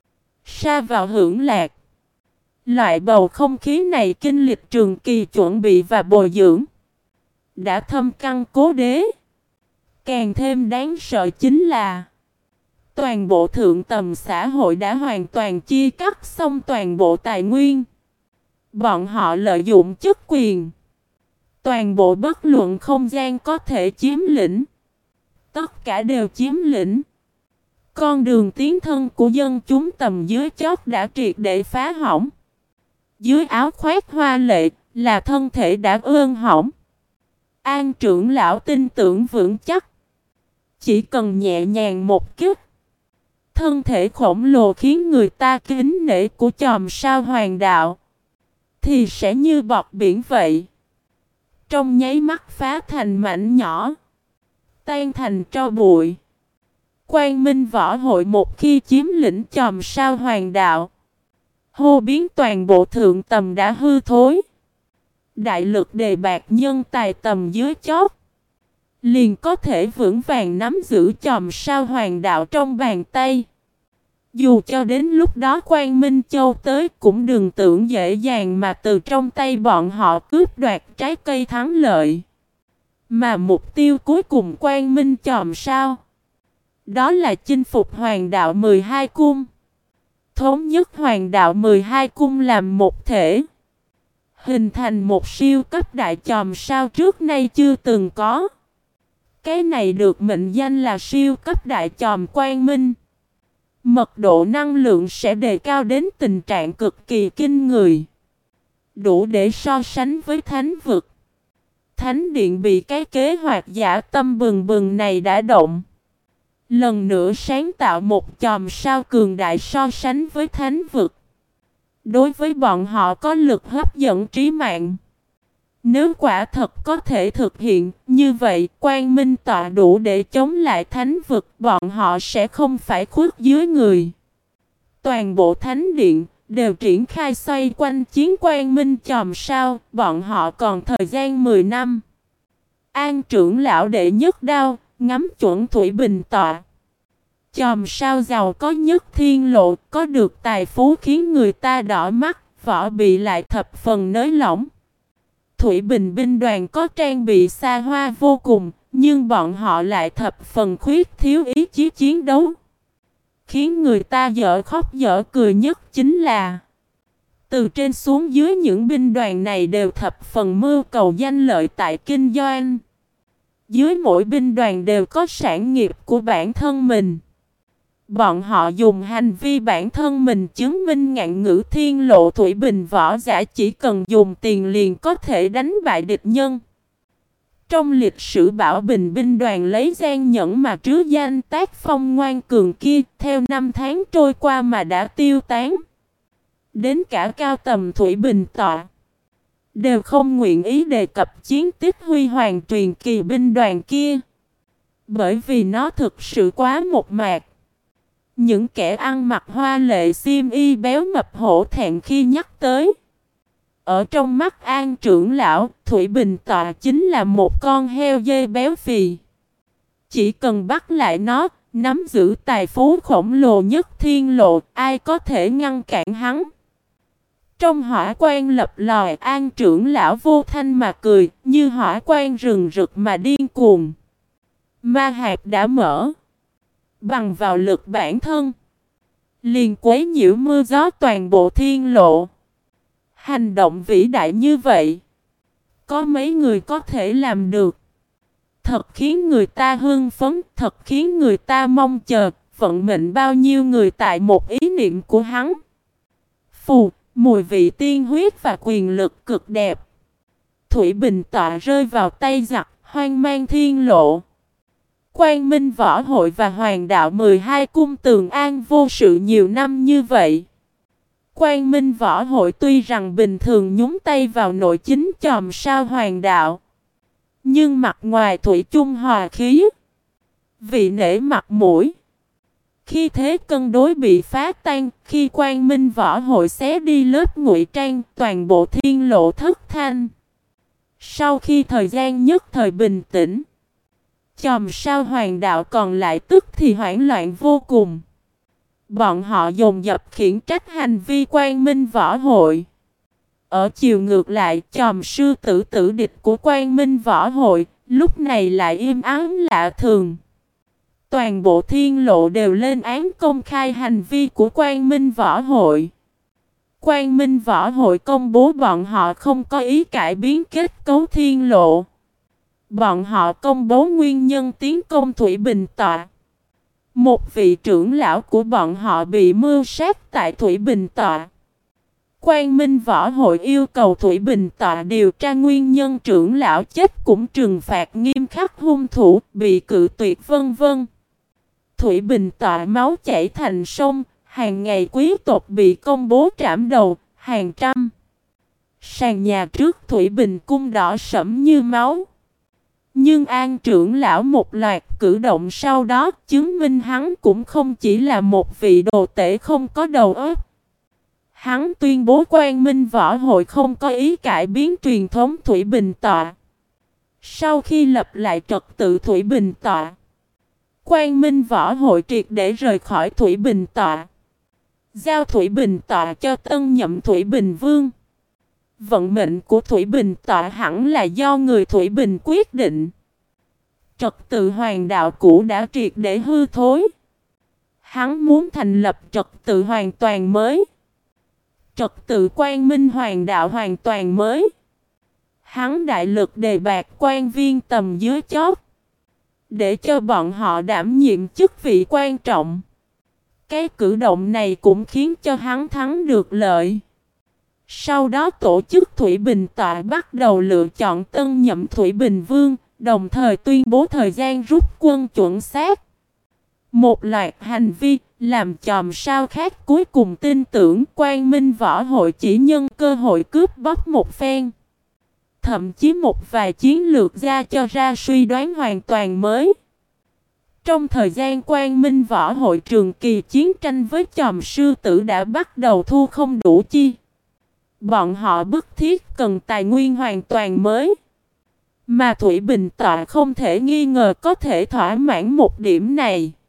sa vào hưởng lạc. Loại bầu không khí này kinh lịch trường kỳ chuẩn bị và bồi dưỡng, đã thâm căn cố đế. Càng thêm đáng sợ chính là toàn bộ thượng tầng xã hội đã hoàn toàn chia cắt xong toàn bộ tài nguyên. Bọn họ lợi dụng chức quyền, toàn bộ bất luận không gian có thể chiếm lĩnh, tất cả đều chiếm lĩnh. Con đường tiến thân của dân chúng tầm dưới chót đã triệt để phá hỏng. Dưới áo khoác hoa lệ là thân thể đã ương hỏng. An trưởng lão tin tưởng vững chắc, chỉ cần nhẹ nhàng một chút, thân thể khổng lồ khiến người ta kính nể của chòm sao hoàng đạo thì sẽ như bọt biển vậy, trong nháy mắt phá thành mảnh nhỏ, tan thành tro bụi. Quang Minh Võ Hội một khi chiếm lĩnh chòm sao hoàng đạo, hô biến toàn bộ thượng tầm đã hư thối. Đại lực đề bạt nhân tài tầm dưới chót, liền có thể vững vàng nắm giữ chòm sao hoàng đạo trong bàn tay. Dù cho đến lúc đó Quang Minh Châu tới, cũng đừng tưởng dễ dàng mà từ trong tay bọn họ cướp đoạt trái cây thắng lợi. Mà mục tiêu cuối cùng Quang Minh chòm sao, đó là chinh phục hoàng đạo mười hai cung, thống nhất hoàng đạo mười hai cung làm một thể, hình thành một siêu cấp đại chòm sao trước nay chưa từng có. Cái này được mệnh danh là siêu cấp đại chòm Quang Minh. Mật độ năng lượng sẽ đề cao đến tình trạng cực kỳ kinh người, đủ để so sánh với thánh vực. Thánh điện bị cái kế hoạch dã tâm bừng bừng này đã động, lần nữa sáng tạo một chòm sao cường đại so sánh với thánh vực. Đối với bọn họ có lực hấp dẫn trí mạng. Nếu quả thật có thể thực hiện, như vậy Quang Minh tọa đủ để chống lại thánh vực, bọn họ sẽ không phải khuất dưới người. Toàn bộ thánh điện đều triển khai xoay quanh chiến Quang Minh chòm sao, bọn họ còn thời gian mười năm. An trưởng lão đệ nhất đao, ngắm chuẩn Thủy Bình tọa. Chòm sao giàu có nhất thiên lộ, có được tài phú khiến người ta đỏ mắt, vỏ bị lại thập phần nới lỏng. Thủy Bình binh đoàn có trang bị xa hoa vô cùng, nhưng bọn họ lại thập phần khuyết thiếu ý chí chiến đấu. Khiến người ta dở khóc dở cười nhất chính là Từ trên xuống dưới những binh đoàn này đều thập phần mưu cầu danh lợi tại kinh doanh. Dưới mỗi binh đoàn đều có sản nghiệp của bản thân mình. Bọn họ dùng hành vi bản thân mình chứng minh ngạn ngữ thiên lộ Thủy Bình võ giả chỉ cần dùng tiền liền có thể đánh bại địch nhân. Trong lịch sử Bảo Bình binh đoàn lấy gian nhẫn mà trứ danh tác phong ngoan cường kia, theo năm tháng trôi qua mà đã tiêu tán. Đến cả cao tầm Thủy Bình tọa đều không nguyện ý đề cập chiến tích huy hoàng truyền kỳ binh đoàn kia. Bởi vì nó thực sự quá một mạc. Những kẻ ăn mặc hoa lệ xiêm y béo mập hổ thẹn khi nhắc tới. Ở trong mắt An trưởng lão, Thủy Bình tọa chính là một con heo dê béo phì. Chỉ cần bắt lại nó, nắm giữ tài phú khổng lồ nhất thiên lộ, ai có thể ngăn cản hắn. Trong hỏa quan lập lòi, An trưởng lão vô thanh mà cười, như hỏa quan rừng rực mà điên cuồng. Ma hạt đã mở. Bằng vào lực bản thân, liền quấy nhiễu mưa gió toàn bộ thiên lộ. Hành động vĩ đại như vậy, có mấy người có thể làm được. Thật khiến người ta hưng phấn, thật khiến người ta mong chờ, vận mệnh bao nhiêu người tại một ý niệm của hắn. Phù, mùi vị tiên huyết và quyền lực cực đẹp. Thủy Bình tọa rơi vào tay giặc, hoang mang thiên lộ. Quang Minh Võ Hội và Hoàng đạo mười hai cung tường an vô sự nhiều năm như vậy. Quang Minh Võ Hội tuy rằng bình thường nhúng tay vào nội chính chòm sao Hoàng đạo, nhưng mặt ngoài thủy chung hòa khí, vị nể mặt mũi. Khi thế cân đối bị phá tan, khi Quang Minh Võ Hội xé đi lớp ngụy trang, toàn bộ thiên lộ thất thanh. Sau khi thời gian nhất thời bình tĩnh, chòm sao Hoàng đạo còn lại tức thì hoảng loạn vô cùng. Bọn họ dồn dập khiển trách hành vi Quang Minh Võ Hội. Ở chiều ngược lại, chòm sư tử tử địch của Quang Minh Võ Hội, lúc này lại im ắng lạ thường. Toàn bộ thiên lộ đều lên án công khai hành vi của Quang Minh Võ Hội. Quang Minh Võ Hội công bố bọn họ không có ý cải biến kết cấu thiên lộ. Bọn họ công bố nguyên nhân tiến công Thủy Bình tọa. Một vị trưởng lão của bọn họ bị mưu sát tại Thủy Bình tọa. Quang Minh Võ Hội yêu cầu Thủy Bình tọa điều tra nguyên nhân trưởng lão chết cũng trừng phạt nghiêm khắc hung thủ, bị cự tuyệt vân vân. Thủy Bình tọa máu chảy thành sông, hàng ngày quý tộc bị công bố trảm đầu, hàng trăm. Sàn nhà trước Thủy Bình cung đỏ sẫm như máu. Nhưng An trưởng lão một loạt cử động sau đó chứng minh hắn cũng không chỉ là một vị đồ tể không có đầu óc. Hắn tuyên bố Quang Minh Võ Hội không có ý cải biến truyền thống Thủy Bình tọa. Sau khi lập lại trật tự Thủy Bình tọa, Quang Minh Võ Hội triệt để rời khỏi Thủy Bình tọa, giao Thủy Bình tọa cho tân nhậm Thủy Bình Vương. Vận mệnh của Thủy Bình tọa hẳn là do người Thủy Bình quyết định. Trật tự Hoàng đạo cũ đã triệt để hư thối. Hắn muốn thành lập trật tự hoàn toàn mới. Trật tự Quang Minh Hoàng đạo hoàn toàn mới. Hắn đại lực đề bạt quan viên tầm dưới chót, để cho bọn họ đảm nhiệm chức vị quan trọng. Cái cử động này cũng khiến cho hắn thắng được lợi. Sau đó tổ chức Thủy Bình tọa bắt đầu lựa chọn tân nhậm Thủy Bình Vương, đồng thời tuyên bố thời gian rút quân chuẩn xác. Một loạt hành vi làm chòm sao khác cuối cùng tin tưởng Quang Minh Võ Hội chỉ nhân cơ hội cướp bóc một phen. Thậm chí một vài chiến lược ra cho ra suy đoán hoàn toàn mới. Trong thời gian Quang Minh Võ Hội trường kỳ chiến tranh với chòm sư tử đã bắt đầu thu không đủ chi. Bọn họ bức thiết cần tài nguyên hoàn toàn mới. Mà Thủy Bình tọa không thể nghi ngờ có thể thỏa mãn một điểm này.